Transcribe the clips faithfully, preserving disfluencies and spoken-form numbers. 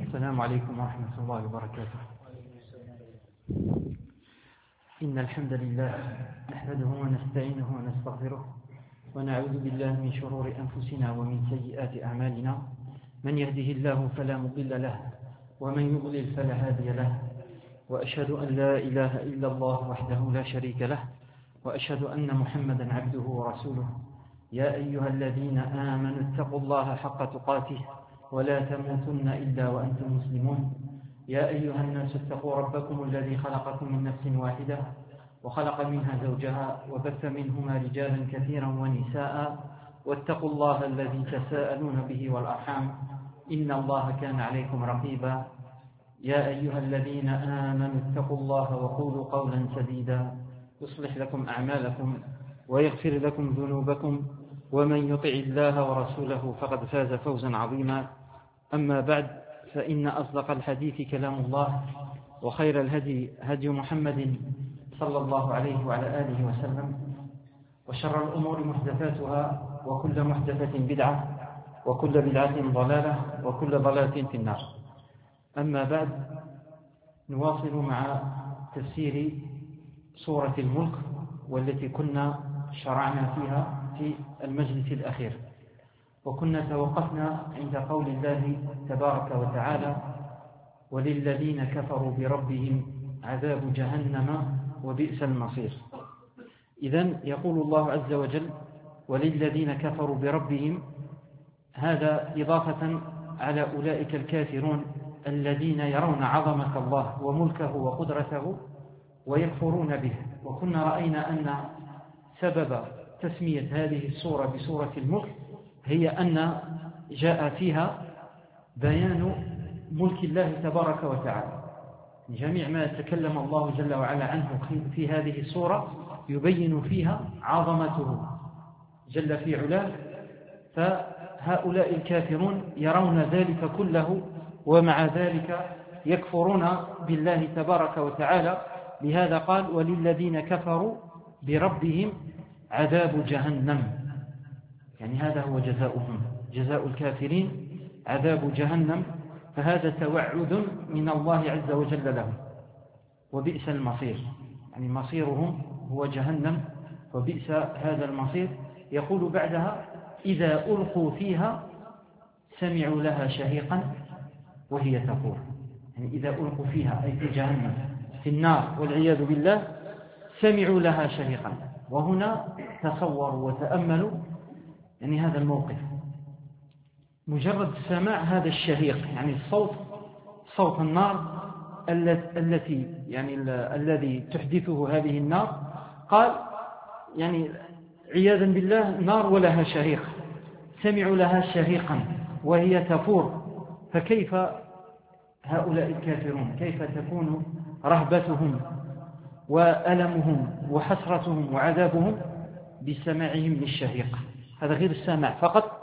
السلام عليكم ورحمة الله وبركاته. إن الحمد لله نحمده ونستعينه ونستغفره ونعوذ بالله من شرور أنفسنا ومن سيئات أعمالنا، من يهده الله فلا مضل له ومن يضلل فلا هادي له، وأشهد أن لا إله إلا الله وحده لا شريك له، وأشهد أن محمدا عبده ورسوله. يا أيها الذين آمنوا اتقوا الله حق تقاته ولا تموتن إلا وأنتم مسلمون. يا أيها الناس اتقوا ربكم الذي خلقكم من نفس واحدة وخلق منها زوجها وبث منهما رجالا كثيرا ونساء، واتقوا الله الذي تساءلون به والأرحام إن الله كان عليكم رقيبا. يا أيها الذين آمنوا اتقوا الله وقولوا قولا سديدا يصلح لكم أعمالكم ويغفر لكم ذنوبكم، ومن يطع الله ورسوله فقد فاز فوزا عظيما. أما بعد، فإن أصدق الحديث كلام الله، وخير الهدي هدي محمد صلى الله عليه وعلى آله وسلم، وشر الأمور محدثاتها، وكل محدثة بدعة، وكل بدعة ضلالة، وكل ضلالة في النار. أما بعد، نواصل مع تفسير سورة الملك، والتي كنا شرعنا فيها في المجلس الأخير، وكنا توقفنا عند قول الله تبارك وتعالى: وللذين كفروا بربهم عذاب جهنم وبئس المصير. إذن يقول الله عز وجل: وللذين كفروا بربهم، هذا إضافة على أولئك الكافرون الذين يرون عظمة الله وملكه وقدرته ويكفرون به. وكنا رأينا أن سبب تسمية هذه السورة بسورة الملك هي أن جاء فيها بيان ملك الله تبارك وتعالى. جميع ما تكلم الله جل وعلا عنه في هذه السورة يبين فيها عظمته جل في علاه، فهؤلاء الكافرون يرون ذلك كله، ومع ذلك يكفرون بالله تبارك وتعالى. لهذا قال: وللذين كفروا بربهم عذاب جهنم، يعني هذا هو جزاؤهم، جزاء الكافرين عذاب جهنم. فهذا توعد من الله عز وجل لهم، وبئس المصير، يعني مصيرهم هو جهنم، وبئس هذا المصير. يقول بعدها: إذا ألقوا فيها سمعوا لها شهيقا وهي تفور. يعني إذا ألقوا فيها أي في جهنم في النار والعياذ بالله سمعوا لها شهيقا. وهنا تصوروا وتأملوا يعني هذا الموقف، مجرد سماع هذا الشهيق، يعني الصوت، صوت النار التي يعني الذي تحدثه هذه النار. قال يعني عياذا بالله نار ولها شهيق، سمعوا لها شهيقا وهي تفور. فكيف هؤلاء الكافرون، كيف تكون رهبتهم وألمهم وحسرتهم وعذابهم بسماعهم للشهيق؟ هذا غير السماع فقط،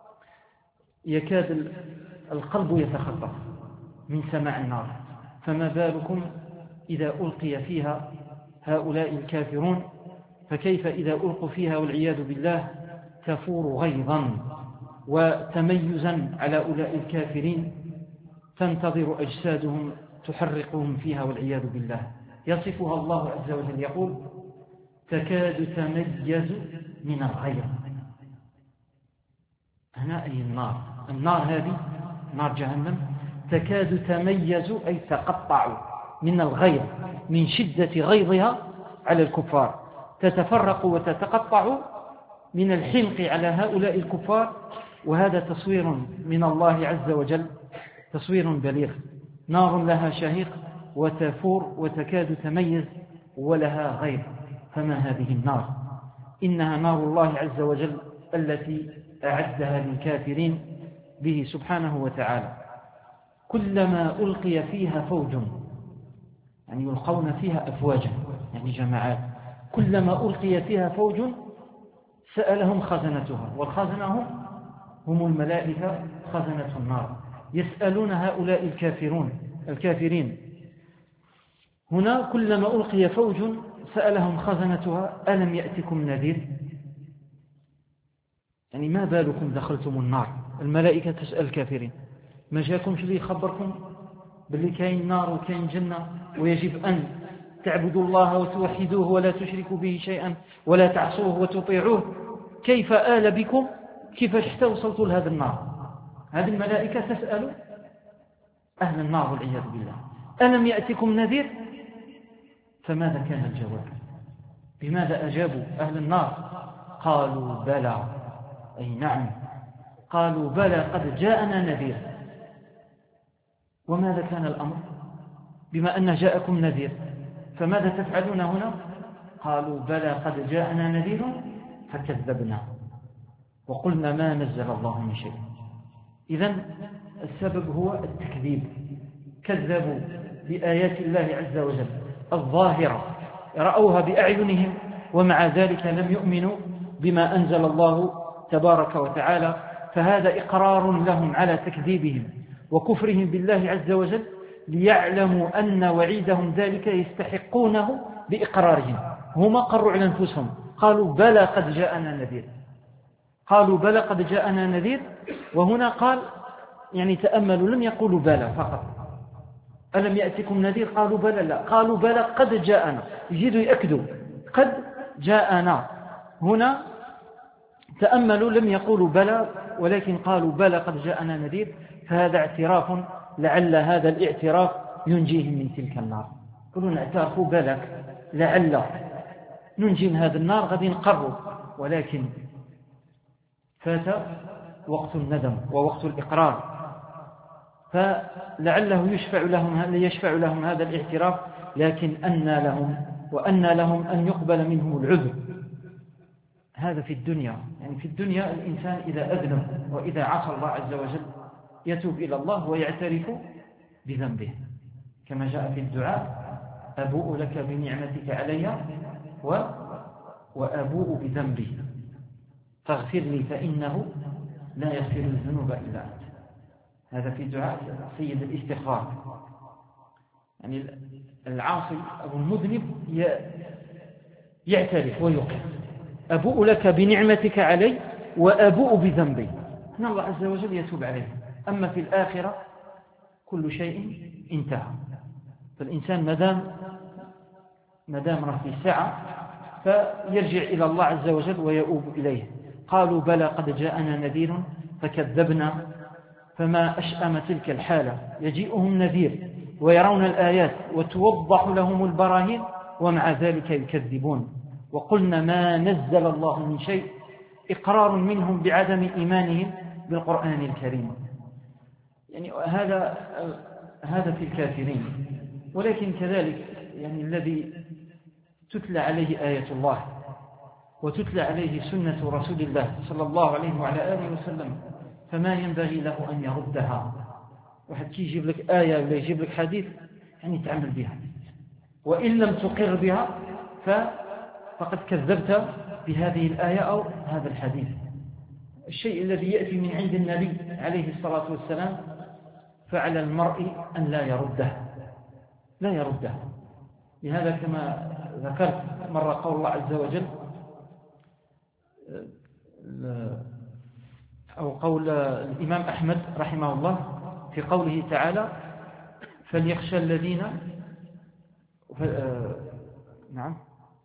يكاد القلب يتخطف من سماع النار، فما بالكم إذا ألقي فيها هؤلاء الكافرون؟ فكيف إذا ألقوا فيها والعياذ بالله تفور غيظا وتميزا على أولئك الكافرين، تنتظر أجسادهم تحرقهم فيها والعياذ بالله. يصفها الله عز وجل يقول: تكاد تميز من الغيظ. هنا أي النار، النار هذه نار جهنم تكاد تميز أي تقطع من الغيظ، من شدة غيظها على الكفار، تتفرق وتتقطع من الحنق على هؤلاء الكفار. وهذا تصوير من الله عز وجل، تصوير بليغ. نار لها شهيق وتفور وتكاد تميز ولها غيظ، فما هذه النار؟ إنها نار الله عز وجل التي أعدها للكافرين به سبحانه وتعالى. كلما ألقي فيها فوج، يعني يلقون فيها أفواجا، يعني جماعات، كلما ألقي فيها فوج سألهم خزنتها، والخزنة هم الملائكة خزنة النار، يسألون هؤلاء الكافرون الكافرين. هنا كلما ألقي فوج سألهم خزنتها ألم يأتكم نذير؟ يعني ما بالكم دخلتم النار؟ الملائكة تسأل الكافرين. ما جاكمش اللي يخبركم باللي كاين نار وكاين جنة ويجب أن تعبدوا الله وتوحدوه ولا تشركوا به شيئا ولا تعصوه وتطيعوه؟ كيف آل بكم؟ كيف حتى وصلتوا لهذا النار؟ هذه الملائكة تسأل أهل النار والعياذ بالله: ألم يأتكم نذير؟ فماذا كان الجواب؟ بماذا أجابوا أهل النار؟ قالوا بلى، أي نعم، قالوا بلى قد جاءنا نذير. وماذا كان الأمر؟ بما أن جاءكم نذير فماذا تفعلون هنا؟ قالوا بلى قد جاءنا نذير فكذبنا وقلنا ما نزل الله من شيء. إذن السبب هو التكذيب، كذبوا بآيات الله عز وجل الظاهرة، رأوها بأعينهم ومع ذلك لم يؤمنوا بما أنزل الله تبارك وتعالى، فهذا إقرار لهم على تكذيبهم وكفرهم بالله عز وجل، ليعلموا أن وعيدهم ذلك يستحقونه بإقرارهم. هم قروا على أنفسهم، قالوا بلى قد جاءنا نذير، قالوا بلى قد جاءنا نذير. وهنا قال يعني تأملوا، لم يقولوا بلى فقط، ألم يأتكم نذير؟ قالوا بلى، لا، قالوا بلى قد جاءنا، يزيدوا يأكدوا قد جاءنا. هنا تأملوا، لم يقولوا بلى ولكن قالوا بلى قد جاءنا نذير، فهذا اعتراف، لعل هذا الاعتراف ينجيهم من تلك النار. يقولون اعترفوا بلى لعل ننجي من هذا النار، غادي نقروا، ولكن فات وقت الندم ووقت الإقرار، فلعله يشفع لهم يشفع لهم هذا الاعتراف، لكن أن لهم وأن لهم أن يقبل منهم العذر. هذا في الدنيا، يعني في الدنيا الإنسان إذا أذنب وإذا عصى الله عز وجل يتوب إلى الله ويعترف بذنبه، كما جاء في الدعاء: أبوء لك بنعمتك علي و... وأبوء بذنبي فاغفر لي فإنه لا يغفر الذنوب إلا أنت. هذا في دعاء سيد الاستغفار. يعني العاصي أو المذنب يعترف ويقر: أبوء لك بنعمتك علي وأبوء بذنبي، أن الله عز وجل يتوب عليه. أما في الآخرة كل شيء انتهى، فالإنسان مدام مدام راه في ساعة فيرجع إلى الله عز وجل ويؤوب إليه. قالوا بلى قد جاءنا نذير فكذبنا، فما أشأم تلك الحالة، يجيئهم نذير ويرون الآيات وتوضح لهم البراهين ومع ذلك يكذبون. وقلنا ما نزل الله من شيء، إقرار منهم بعدم إيمانهم بالقرآن الكريم. يعني هذا هذا في الكافرين. ولكن كذلك يعني الذي تتلى عليه آية الله وتتلى عليه سنة رسول الله صلى الله عليه وعلى آله وسلم، فما ينبغي له أن يردها. واحد كي يجيب لك آية ولا يجيب لك حديث يعني تعمل بها، وإن لم تقر بها فقد كذبت بهذه الآية أو هذا الحديث. الشيء الذي يأتي من عند النبي عليه الصلاة والسلام فعلى المرء أن لا يرده لا يرده لهذا كما ذكرت مرة قول الله عز وجل أو قول الإمام أحمد رحمه الله في قوله تعالى: فليخشى الذين نعم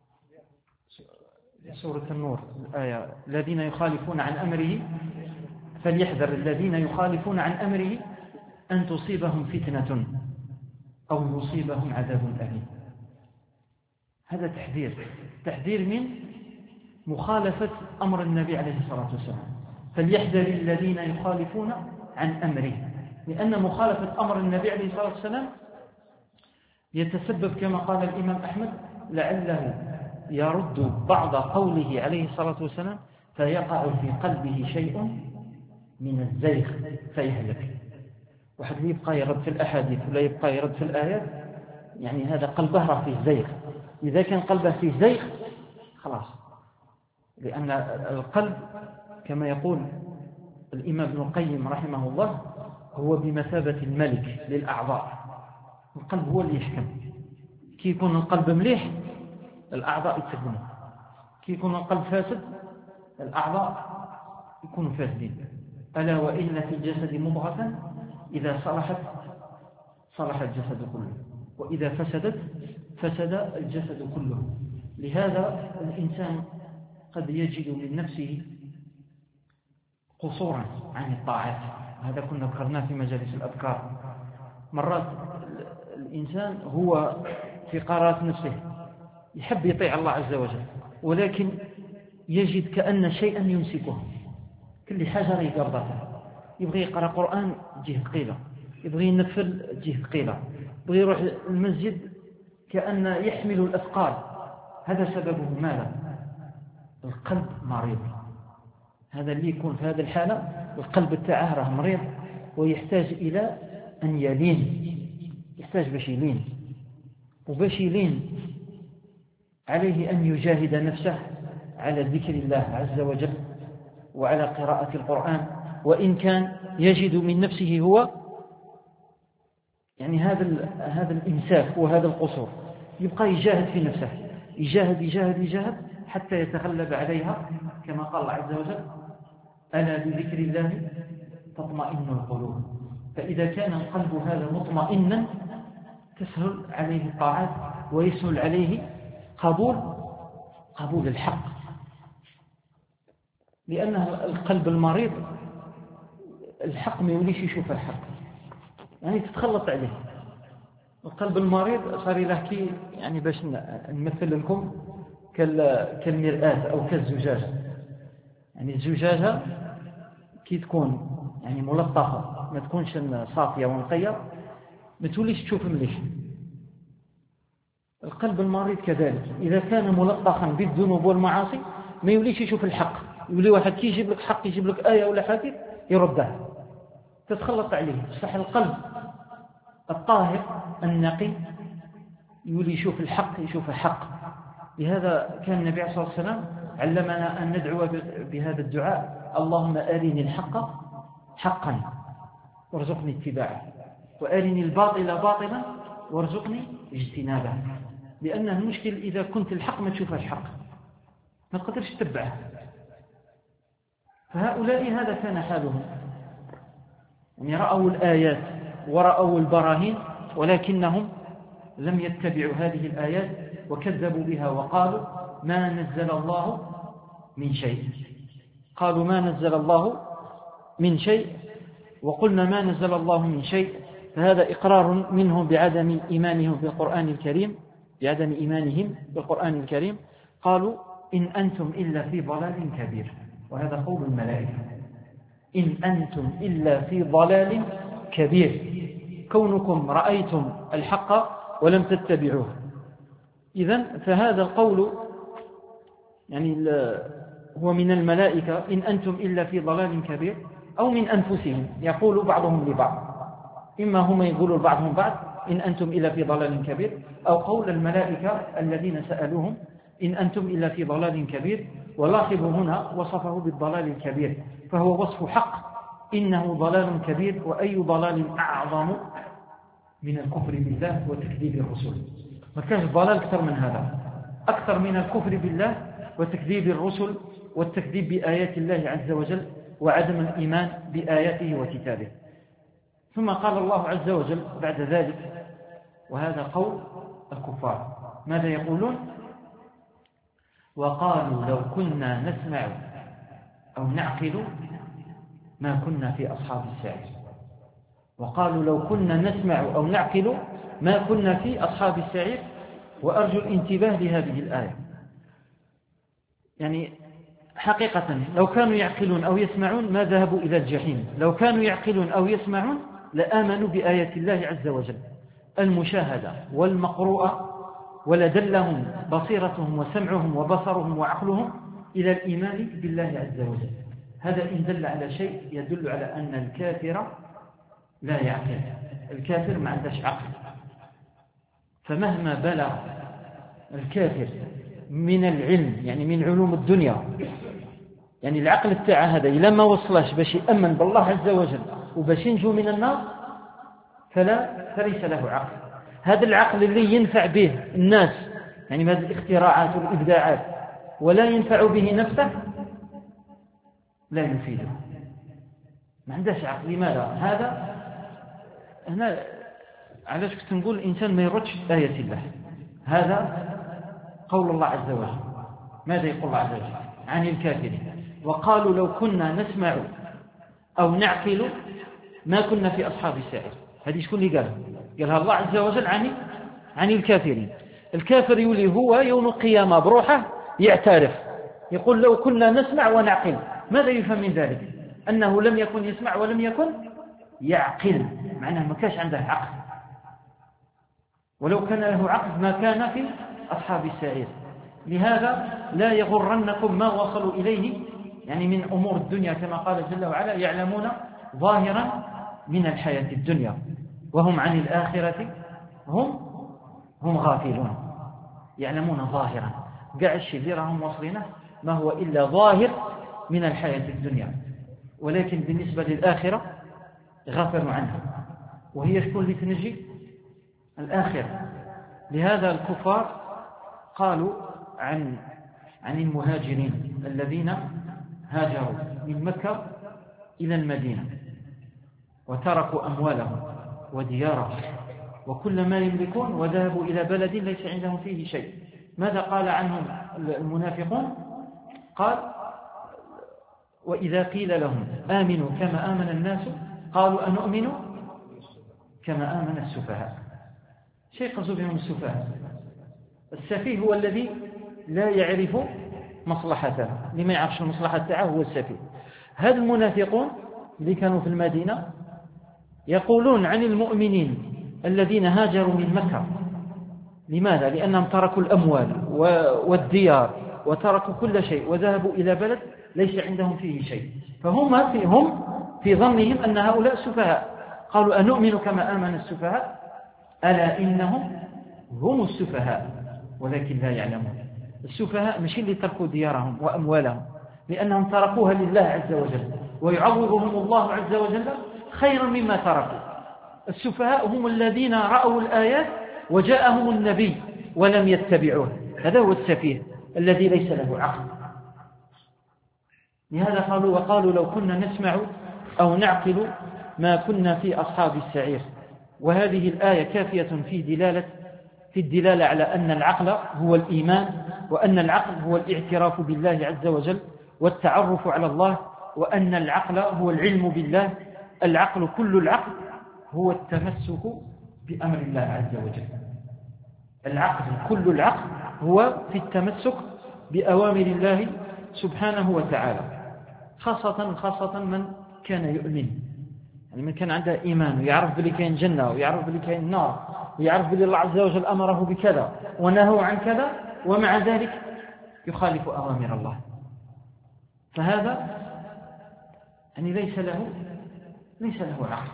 سورة النور الآية: الذين يخالفون عن أمره فليحذر الذين يخالفون عن أمره أن تصيبهم فتنة أو يصيبهم عذاب أليم. هذا تحذير تحذير من مخالفة أمر النبي عليه الصلاة والسلام. فليحذر الذين يخالفون عن أمره، لأن مخالفة أمر النبي عليه الصلاة والسلام يتسبب كما قال الإمام أحمد لعله يرد بعض قوله عليه الصلاة والسلام فيقع في قلبه شيء من الزيغ فيهلك. واحد يبقى يرد في الأحاديث ولا يبقى يرد في الآيات، يعني هذا قلبه راه فيه زيغ. إذا كان قلبه فيه زيغ خلاص، لأن القلب كما يقول الإمام ابن القيم رحمه الله هو بمثابة الملك للأعضاء. القلب هو اللي يحكم. كي يكون القلب مليح الأعضاء يتخدموا، كي يكون القلب فاسد الأعضاء يكونوا فاسدين. ألا وإن في الجسد مضغة إذا صلحت صلح الجسد كله، وإذا فسدت فسد الجسد كله. لهذا الإنسان قد يجد من نفسه قصورا عن الطاعات. هذا كنا ذكرناه في مجالس الأذكار. مرات الإنسان هو في قرارات نفسه يحب يطيع الله عز وجل، ولكن يجد كأن شيئا يمسكه، كل حجر يقرضته، يبغي يقرأ قرآن جهة ثقيلة، يبغي ينفل جهة ثقيلة، يبغي يروح المسجد كأن يحمل الأثقال. هذا سببه ماذا؟ القلب مريض. هذا اللي يكون في هذه الحالة القلب تاعه راه مريض، ويحتاج إلى أن يلين، يحتاج باش يلين. وباش يلين عليه أن يجاهد نفسه على ذكر الله عز وجل وعلى قراءة القرآن، وإن كان يجد من نفسه هو يعني هذا هذا الإمساك وهذا القصور، يبقى يجاهد في نفسه، يجاهد يجاهد يجاهد حتى يتغلب عليها، كما قال الله عز وجل: ألا بذكر الله تطمئن القلوب. فإذا كان القلب هذا مطمئنا تسهل عليه الطاعات، ويسهل عليه قبول قبول الحق، لأن القلب المريض الحق ما يوليش يشوف الحق، يعني تتخلط عليه. القلب المريض صار له كي يعني باش نمثل لكم كالمرآة أو كالزجاجة. يعني الزجاجة كي تكون يعني ملطخة، ما تكونش صافية ونقية، ما توليش تشوف مليح. القلب المريض كذلك، إذا كان ملطخا بالذنوب والمعاصي ما يوليش يشوف الحق. يولي واحد كي يجيب لك حق، يجيب لك آية ولا حديث يردها، تتخلط عليه. صح القلب الطاهر النقي يولي يشوف الحق، يشوف الحق. لهذا كان النبي صلى الله عليه وسلم علمنا أن ندعو بهذا الدعاء: اللهم أرني الحق حقا وارزقني اتباعه، وأرني الباطل باطلا وارزقني اجتنابه. لأن المشكل إذا كنت الحق ما تشوفهاش حق، ما تقدرش تتبعه. فهؤلاء هذا كان حالهم، يعني رأوا الآيات ورأوا البراهين، ولكنهم لم يتبعوا هذه الآيات وكذبوا بها، وقالوا ما نزل الله من شيء. قالوا ما نزل الله من شيء، وقلنا ما نزل الله من شيء. فهذا إقرار منهم بعدم إيمانهم بالقرآن الكريم، بعدم إيمانهم بالقرآن الكريم. قالوا إن أنتم إلا في ضلال كبير، وهذا قول الملائكة: إن أنتم إلا في ضلال كبير، كونكم رأيتم الحق ولم تتبعوه. إذن فهذا القول يعني هو من الملائكة: إن أنتم إلا في ضلال كبير، أو من أنفسهم، يقول بعضهم لبعض، إما هم يقولوا بعضهم بعض إن أنتم إلا في ضلال كبير، أو قول الملائكة الذين سألوهم إن أنتم إلا في ضلال كبير. ولاحظوا هنا وصفه بالضلال الكبير، فهو وصف حق، إنه ضلال كبير. وأي ضلال أعظم من الكفر بالله وتكذيب الرسل؟ ما كانش ضلال أكثر من هذا، أكثر من الكفر بالله وتكذيب الرسل والتكذيب بآيات الله عز وجل وعدم الإيمان بآياته وكتابه. ثم قال الله عز وجل بعد ذلك، وهذا قول الكفار، ماذا يقولون؟ وقالوا لو كنا نسمع أو نعقل ما كنا في أصحاب السعير. وقالوا لو كنا نسمع أو نعقل ما كنا في أصحاب السعير. وأرجو الانتباه لهذه الآية. يعني حقيقة لو كانوا يعقلون أو يسمعون ما ذهبوا إلى الجحيم. لو كانوا يعقلون أو يسمعون لآمنوا بآيات الله عز وجل المشاهدة والمقروءة، ولدلهم بصيرتهم وسمعهم وبصرهم وعقلهم إلى الإيمان بالله عز وجل. هذا إن دل على شيء يدل على أن الكافر لا يعقل. الكافر ما عندهش عقل، فمهما بلغ الكافر من العلم، يعني من علوم الدنيا، يعني العقل بتاعه هذا إلا ما وصلش باش يأمن بالله عز وجل وباش ينجو من النار، فلا فليس له عقل. هذا العقل اللي ينفع به الناس، يعني هذه الاختراعات والإبداعات، ولا ينفع به نفسه، لا يفيده، ما عندهش عقل. لماذا؟ هذا هنا علاش كنت نقول الإنسان ما يردش آية الله. هذا قول الله عز وجل. ماذا يقول الله عز وجل عن الكافرين؟ وقالوا لو كنا نسمع أو نعقل ما كنا في أصحاب السعير. هذه شكون اللي قالها؟ قالها الله عز وجل عن عن الكافرين. الكافر يولي هو يوم القيامة بروحه يعترف، يقول لو كنا نسمع ونعقل. ماذا يفهم من ذلك؟ أنه لم يكن يسمع ولم يكن يعقل، معناه ما كانش عنده عقل. ولو كان له عقل ما كان في أصحاب السعير. لهذا لا يغرنكم ما وصلوا إليه يعني من أمور الدنيا، كما قال جل وعلا يعلمون ظاهرا من الحياة الدنيا وهم عن الآخرة هم هم غافلون. يعلمون ظاهرا، قاع الشيء اللي راهم واصلينه ما هو إلا ظاهر من الحياة الدنيا، ولكن بالنسبة للآخرة غافلوا عنها، وهي شكون اللي تنجي؟ الآخرة. لهذا الكفار قالوا عن عن المهاجرين الذين هاجروا من مكة إلى المدينة وتركوا أموالهم وديارهم وكل ما يملكون وذهبوا إلى بلد ليس عندهم فيه شيء. ماذا قال عنهم المنافقون؟ قال وإذا قيل لهم آمنوا كما آمن الناس قالوا أنؤمن كما آمن السفهاء. شيء قصد بهم السفهاء. السفيه هو الذي لا يعرف مصلحته، لما يعرفش المصلحة تاعه هو السفيه. هذا المنافقون اللي كانوا في المدينة يقولون عن المؤمنين الذين هاجروا من مكة. لماذا؟ لأنهم تركوا الأموال والديار وتركوا كل شيء وذهبوا إلى بلد ليس عندهم فيه شيء، فهم في, هم في ظنهم أن هؤلاء سفهاء. قالوا أنؤمن كما آمن السفهاء ألا إنهم هم السفهاء ولكن لا يعلمون. السفهاء مش اللي تركوا ديارهم وأموالهم لأنهم تركوها لله عز وجل ويعوضهم الله عز وجل خيرا مما تركوا. السفهاء هم الذين رأوا الآيات وجاءهم النبي ولم يتبعوه، هذا هو السفيه الذي ليس له عقل. لهذا قالوا وقالوا لو كنا نسمع أو نعقل ما كنا في أصحاب السعير. وهذه الآية كافية في دلالة في الدلالة على أن العقل هو الإيمان، وأن العقل هو الاعتراف بالله عز وجل والتعرف على الله، وأن العقل هو العلم بالله. العقل كل العقل هو التمسك بأمر الله عز وجل. العقل كل العقل هو في التمسك بأوامر الله سبحانه وتعالى، خاصة خاصة من كان يؤمن، يعني من كان عنده إيمان ويعرف بلي كاين جنة ويعرف بلي كاين نار ويعرف بلي الله عز وجل أمره بكذا ونهوا عن كذا، ومع ذلك يخالف أوامر الله. فهذا يعني ليس له ليس له عقل،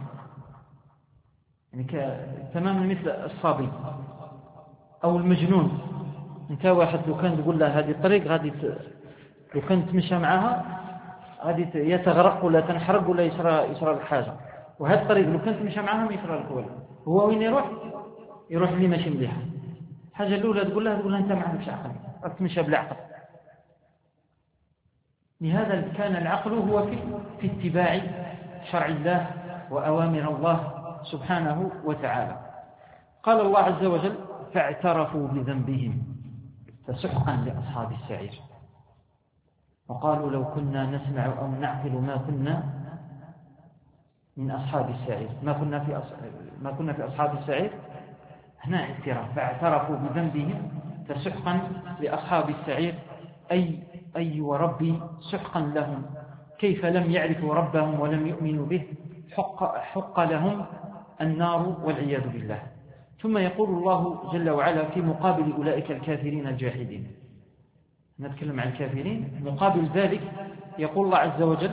يعني تماما مثل الصبي أو المجنون. انت واحد لو كان تقول له هذه الطريق غادي لو كان تمشى معها غادي يتغرق ولا تنحرق ولا يشرى يشرى الحاجة، وهذه الطريق لو كان تمشى معها ما يشرى لك والو. هو وين يروح؟ يروح اللي ماشي مليحة. الحاجة الأولى تقول له تقول له أنت ما عندكش عقل، راك تمشى بلا عقل. لهذا كان العقل هو في في اتباع شرع الله وأوامر الله سبحانه وتعالى. قال الله عز وجل فاعترفوا بذنبهم فسحقا لأصحاب السعير. وقالوا لو كنا نسمع أو نعقل ما كنا من أصحاب السعير ما كنا في أص... ما كنا في أصحاب السعير. هنا اعتراف فاعترفوا بذنبهم فسحقا لأصحاب السعير، أي أي وربي سحقا لهم، كيف لم يعرفوا ربهم ولم يؤمنوا به، حق, حق لهم النار والعياذ بالله. ثم يقول الله جل وعلا في مقابل أولئك الكافرين الجاحدين، نتكلم عن الكافرين، مقابل ذلك يقول الله عز وجل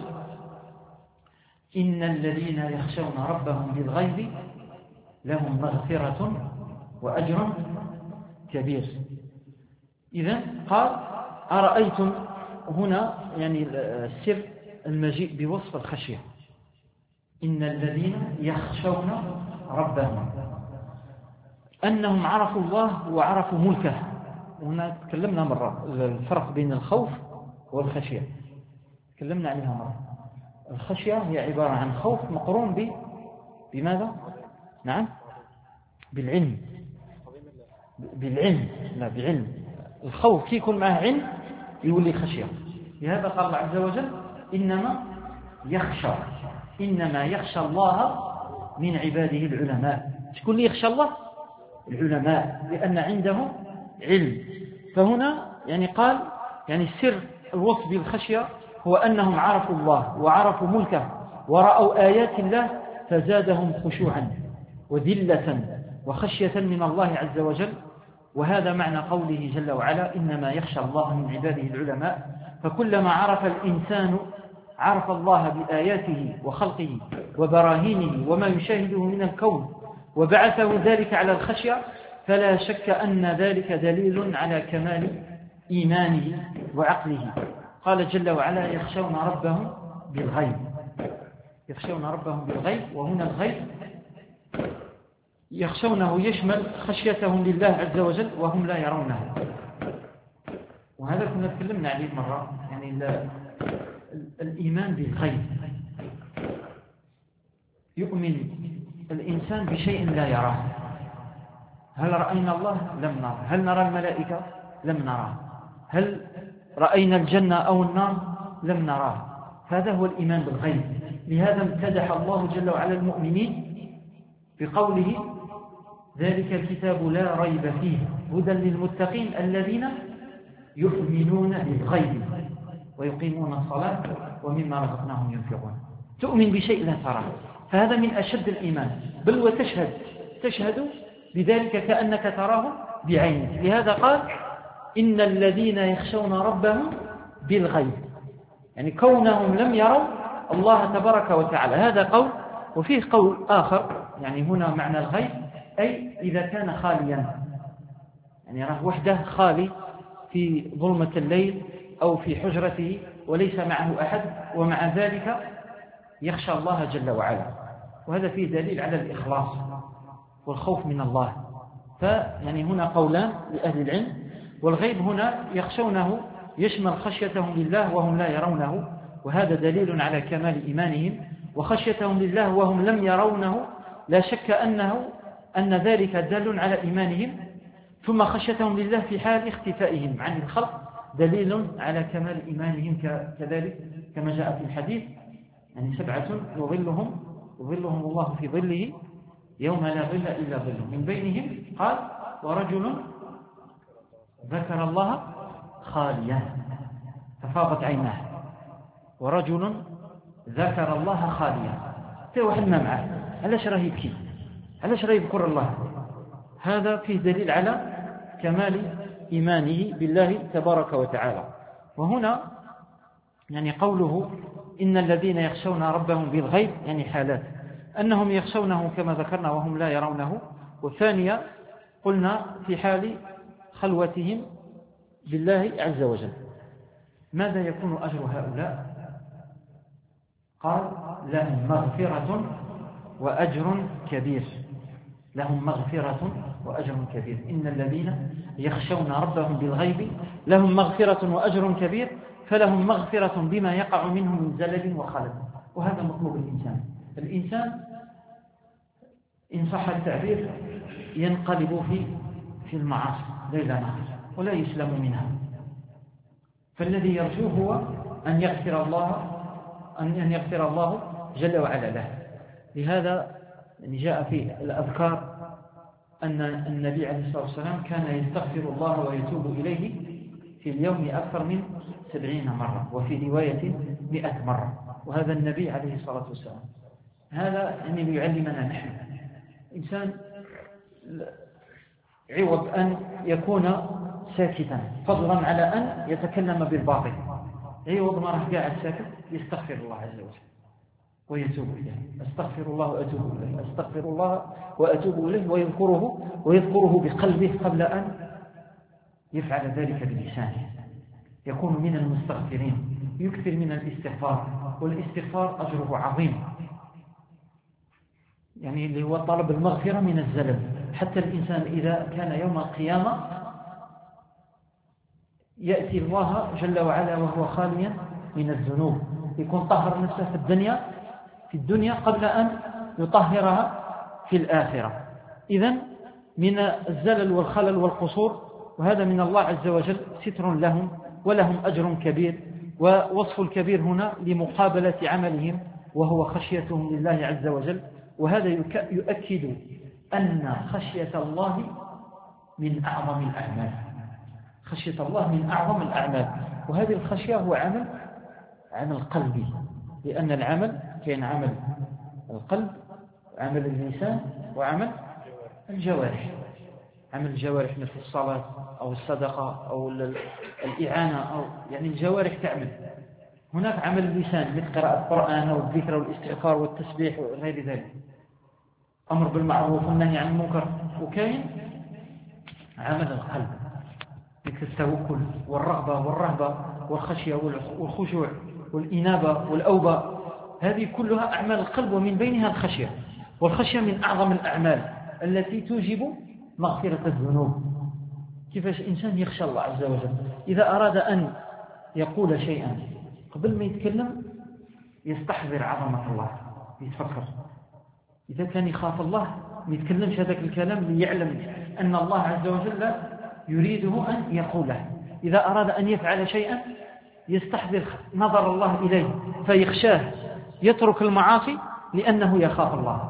إن الذين يخشون ربهم بالغيب لهم مغفرة وأجر كبير. إذن قال أرأيتم، هنا يعني السر المجيء بوصف الخشية، إن الذين يخشون ربهم أنهم عرفوا الله وعرفوا ملكه. وهنا تكلمنا مرة الفرق بين الخوف والخشية، تكلمنا عليها مرة. الخشية هي عبارة عن خوف مقرون ب بماذا؟ نعم بالعلم بالعلم لا بعلم. الخوف كي يكون معه علم يولي خشية. لهذا قال الله عز وجل إنما يخشى إنما يخشى الله من عباده العلماء. شكون اللي يخشى الله؟ العلماء، لأن عندهم علم. فهنا يعني قال يعني سر الوصف بالخشية هو أنهم عرفوا الله وعرفوا ملكه ورأوا آيات الله فزادهم خشوعا وذلة وخشية من الله عز وجل. وهذا معنى قوله جل وعلا إنما يخشى الله من عباده العلماء. فكلما عرف الإنسان عرف الله بآياته وخلقه وبراهينه وما يشاهده من الكون وبعثه ذلك على الخشية، فلا شك أن ذلك دليل على كمال إيمانه وعقله. قال جل وعلا يخشون ربهم بالغيب يخشون ربهم بالغيب. وهنا الغيب يخشونه يشمل خشيتهم لله عز وجل وهم لا يرونه. وهذا كنا تكلمنا عليه مرة، يعني الإيمان بالغيب. يؤمن الإنسان بشيء لا يراه. هل رأينا الله؟ لم نرى. هل نرى الملائكة؟ لم نراه. هل رأينا الجنة أو النار؟ لم نراه. هذا هو الإيمان بالغيب. لهذا امتدح الله جل وعلا المؤمنين بقوله ذلك الكتاب لا ريب فيه هدى للمتقين الذين يؤمنون بالغيب ويقيمون الصلاة ومما رزقناهم ينفقون. تؤمن بشيء لا تراه، فهذا من أشد الإيمان. بل وتشهد تشهد بذلك كأنك تراه بعينك. لهذا قال إن الذين يخشون ربهم بالغيب، يعني كونهم لم يروا الله تبارك وتعالى. هذا قول. وفيه قول آخر، يعني هنا معنى الغيب أي إذا كان خاليا، يعني راه وحده خالي في ظلمة الليل أو في حجرته وليس معه أحد، ومع ذلك يخشى الله جل وعلا. وهذا فيه دليل على الإخلاص والخوف من الله. فيعني هنا قولان لأهل العلم. والغيب هنا يخشونه يشمل خشيتهم لله وهم لا يرونه، وهذا دليل على كمال إيمانهم. وخشيتهم لله وهم لم يرونه لا شك أنه أن ذلك دال على إيمانهم. ثم خشيتهم لله في حال اختفائهم عن الخلق دليل على كمال إيمانهم كذلك، كما جاء في الحديث يعني سبعة يظلهم يظلهم الله في ظله يوم لا ظل إلا ظله، من بينهم قال ورجل ذكر الله خاليا ففاضت عيناه. ورجل ذكر الله خاليا، توحدنا معه، علاش راه يبكي؟ علاش راه يذكر الله؟ هذا فيه دليل على كمال إيمانه بالله تبارك وتعالى. وهنا يعني قوله إن الذين يخشون ربهم بالغيب يعني حالات، أنهم يخشونه كما ذكرنا وهم لا يرونه. والثانية قلنا في حال خلوتهم بالله عز وجل. ماذا يكون أجر هؤلاء؟ قال لهم مغفرة وأجر كبير. لهم مغفرة وأجر كبير. إن الذين يخشون ربهم بالغيب لهم مغفرة وأجر كبير، فلهم مغفرة بما يقع منه من زلل وخلل. وهذا مطلوب الإنسان. الإنسان إن صح التعبير ينقلب في في المعاصي ليل نهار ولا يسلم منها. فالذي يرجوه هو أن يغفر الله أن يغفر الله جل وعلا له. لهذا جاء في الأذكار أن النبي عليه الصلاة والسلام كان يستغفر الله ويتوب إليه في اليوم أكثر من سبعين مرة، وفي رواية مئة مرة. وهذا النبي عليه الصلاة والسلام. هذا يعني ليعلمنا نحن إنسان عوض أن يكون ساكتا فضلا على أن يتكلم بالباطل، عوض ما راه قاعد ساكت يستغفر الله عز وجل ويتوب إليه. أستغفر الله وأتوب إليه، أستغفر الله وأتوب إليه، ويذكره ويذكره بقلبه قبل أن يفعل ذلك بلسانه. يكون من المستغفرين، يكثر من الاستغفار. والاستغفار أجره عظيم، يعني اللي هو طلب المغفرة من الزلل. حتى الإنسان إذا كان يوم القيامة يأتي الله جل وعلا وهو خاليا من الذنوب، يكون طهر نفسه في الدنيا في الدنيا قبل أن يطهرها في الآخرة. إذن من الزلل والخلل والقصور، وهذا من الله عز وجل ستر لهم ولهم أجر كبير. ووصف الكبير هنا لمقابلة عملهم وهو خشيتهم لله عز وجل، وهذا يؤكد أن خشية الله من أعظم الأعمال. خشية الله من أعظم الأعمال، وهذه الخشية هو عمل عمل قلبي، لأن العمل كان عمل القلب، عمل اللسان، وعمل الجوارح. عمل الجوارح مثل الصلاة أو الصدقة أو الإعانة، أو يعني الجوارح تعمل. هناك عمل اللسان مثل قراءة القرآن والذكر والاستغفار والتسبيح وغير ذلك، أمر بالمعروف والنهي عن المنكر. وكاين عمل القلب مثل التوكل والرغبة والرهبة والخشية والخشوع والإنابة والأوبة. هذه كلها أعمال القلب، ومن بينها الخشية. والخشية من أعظم الأعمال التي توجب مغفرة الذنوب. كيفاش الإنسان يخشى الله عز وجل؟ إذا أراد أن يقول شيئا قبل ما يتكلم يستحضر عظمة الله، يتفكر. إذا كان يخاف الله ما يتكلمش هذاك الكلام ليعلم أن الله عز وجل يريده أن يقوله. إذا أراد أن يفعل شيئا يستحضر نظر الله إليه فيخشاه، يترك المعاصي لأنه يخاف الله.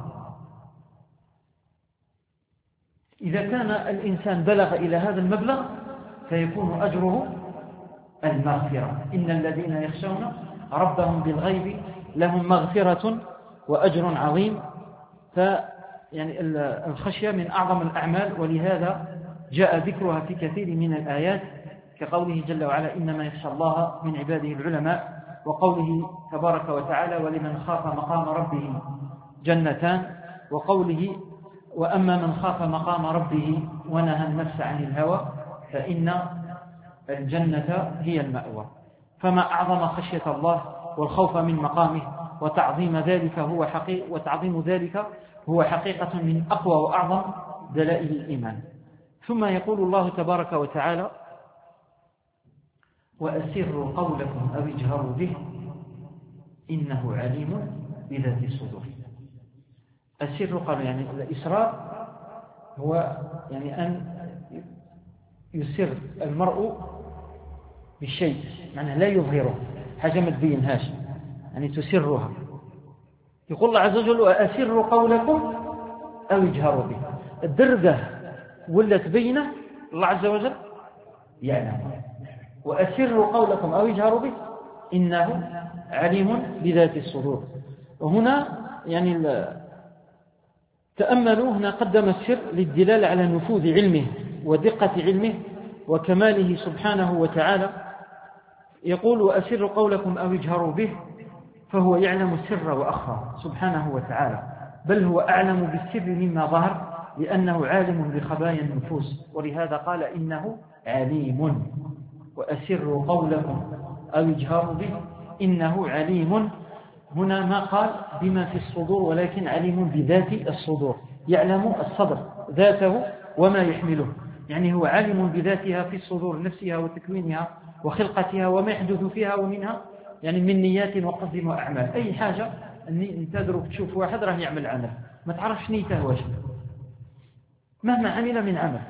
إذا كان الإنسان بلغ إلى هذا المبلغ فيكون أجره المغفرة. إن الذين يخشون ربهم بالغيب لهم مغفرة وأجر عظيم. فيعني الخشية من أعظم الأعمال، ولهذا جاء ذكرها في كثير من الآيات، كقوله جل وعلا إنما يخشى الله من عباده العلماء، وقوله تبارك وتعالى ولمن خاف مقام ربه جنتان، وقوله وأما من خاف مقام ربه ونهى النفس عن الهوى فإن الجنة هي المأوى. فما أعظم خشية الله والخوف من مقامه وتعظيم ذلك هو حقيقة وتعظيم ذلك هو حقيقة من أقوى وأعظم دلائل الإيمان. ثم يقول الله تبارك وتعالى وأسروا قولكم أو اجهروا به إنه عليم بذات الصدور. السر قال يعني الإسرار هو يعني أن يسر المرء بالشيء، معناه لا يظهره، حاجة ما تبينهاش، يعني تسرها. يقول الله عز وجل وأسروا قولكم أو اجهروا به. الدرجة ولا تبينه الله عز وجل يعلم. وأسروا قولكم أو اجهروا به إنه عليم بذات الصدور. وهنا يعني تأملوا، هنا قدم السر للدلالة على نفوذ علمه ودقة علمه وكماله سبحانه وتعالى. يقول وأسروا قولكم أو اجهروا به، فهو يعلم السر وأخفى سبحانه وتعالى، بل هو أعلم بالسر مما ظهر، لأنه عالم بخبايا النفوس، ولهذا قال إنه عليم. وأسروا قولكم أو اجهروا به إنه عليم. هنا ما قال بما في الصدور، ولكن عليم بذات الصدور، يعلم الصدر ذاته وما يحمله، يعني هو عالم بذاتها في الصدور نفسها وتكوينها وخلقتها وما يحدث فيها ومنها، يعني من نيات وقصد وأعمال. أي حاجة أنت تدرك تشوف واحد راه يعمل عمل ما تعرفش نيته واش مهما عمل من عمل.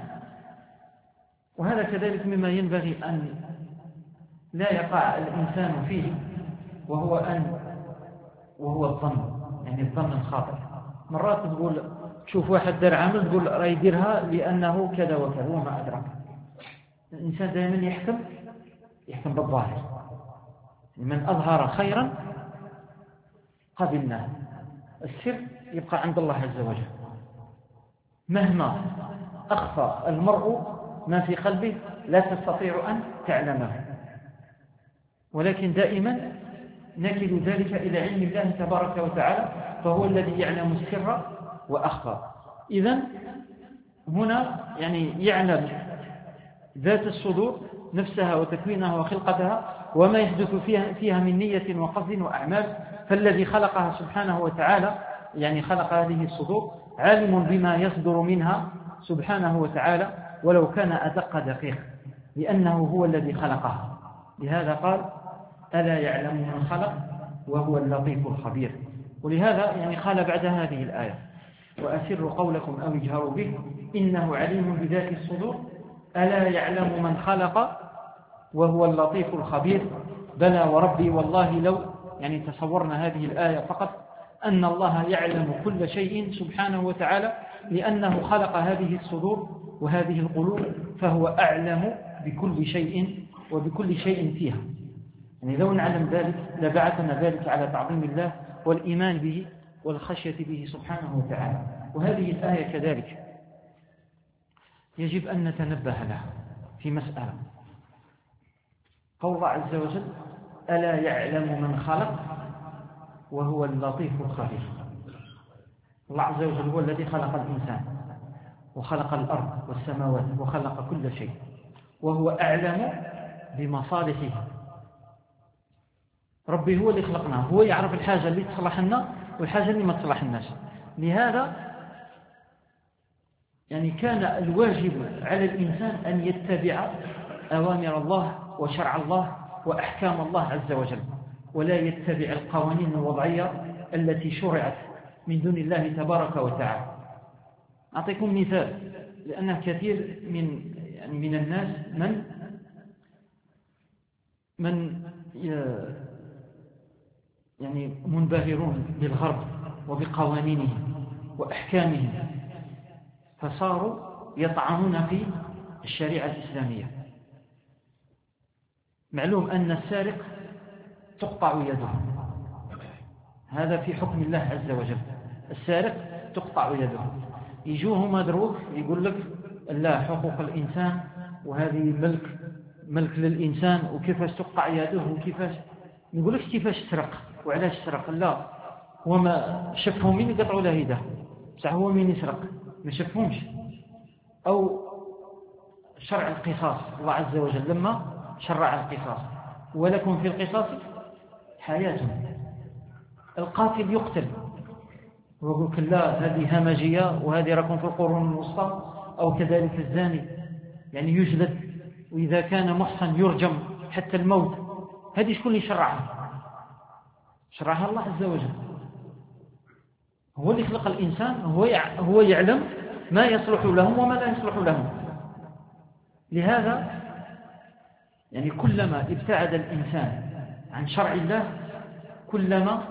وهذا كذلك مما ينبغي أن لا يقع الإنسان فيه، وهو أن وهو الظن، يعني الظن الخاطئ. مرات تقول تشوف واحد دار عمل تقول راه يديرها لأنه كذا وكذا وما أدرك. الإنسان دائما يحكم يحكم بالظاهر، من أظهر خيرا قبلناه. السر يبقى عند الله عز وجل، مهما أخفى المرء ما في قلبه لا تستطيع أن تعلمه، ولكن دائما نكل ذلك إلى علم الله تبارك وتعالى، فهو الذي يعلم السر وأخفى. إذن هنا يعني يعلم ذات الصدور نفسها وتكوينها وخلقتها وما يحدث فيها, فيها من نية وقصد وأعمال. فالذي خلقها سبحانه وتعالى يعني خلق هذه الصدور عالم بما يصدر منها سبحانه وتعالى، ولو كان أدق دقيق، لأنه هو الذي خلقها. لهذا قال ألا يعلم من خلق وهو اللطيف الخبير. ولهذا يعني قال بعد هذه الآية وأسروا قولكم أو اجهروا به إنه عليم بذات الصدور ألا يعلم من خلق وهو اللطيف الخبير بلى وربي والله لو يعني تصورنا هذه الآية فقط أن الله يعلم كل شيء سبحانه وتعالى لأنه خلق هذه الصدور وهذه القلوب فهو أعلم بكل شيء وبكل شيء فيها. يعني لو نعلم ذلك لبعثنا ذلك على تعظيم الله والإيمان به والخشية به سبحانه وتعالى. وهذه الآية كذلك يجب أن نتنبه لها في مسألة قول الله عز وجل ألا يعلم من خلق وهو اللطيف الخبير. الله عز وجل هو الذي خلق الإنسان وخلق الأرض والسماوات وخلق كل شيء وهو أعلم بمصالحه. ربي هو اللي خلقنا، هو يعرف الحاجة اللي تصلح لنا والحاجة اللي ما تصلح الناس. لهذا يعني كان الواجب على الإنسان أن يتبع أوامر الله وشرع الله وأحكام الله عز وجل ولا يتبع القوانين الوضعية التي شرعت من دون الله تبارك وتعالى. أعطيكم مثال لأن كثير من يعني من الناس من من يعني منبهرون بالغرب وبقوانينهم وأحكامهم فصاروا يطعنون في الشريعة الإسلامية. معلوم أن السارق تقطع يده، هذا في حكم الله عز وجل، السارق تقطع يده. يجوه مدروك يقول لك لا حقوق الإنسان وهذه ملك ملك للإنسان وكيفاش تقطع يده وكيفاش يقول لك كيفاش سرق وعلاش سرق. لا هو ما شافهم مين يقطعوا له يده، بصح هو مين يسرق ما شافهمش. أو شرع القصاص، الله عز وجل لما شرع القصاص ولكم في القصاص حياة، القاتل يقتل ويقول لك لا هذه همجية وهذه رقم في القرون الوسطى. أو كذلك الزاني يعني يجلد، وإذا كان محصن يرجم حتى الموت. هذه شكون اللي شرعها؟ شرعها الله عز وجل، هو اللي خلق الإنسان، هو هو يعلم ما يصلح لهم وما لا يصلح لهم. لهذا يعني كلما ابتعد الإنسان عن شرع الله كلما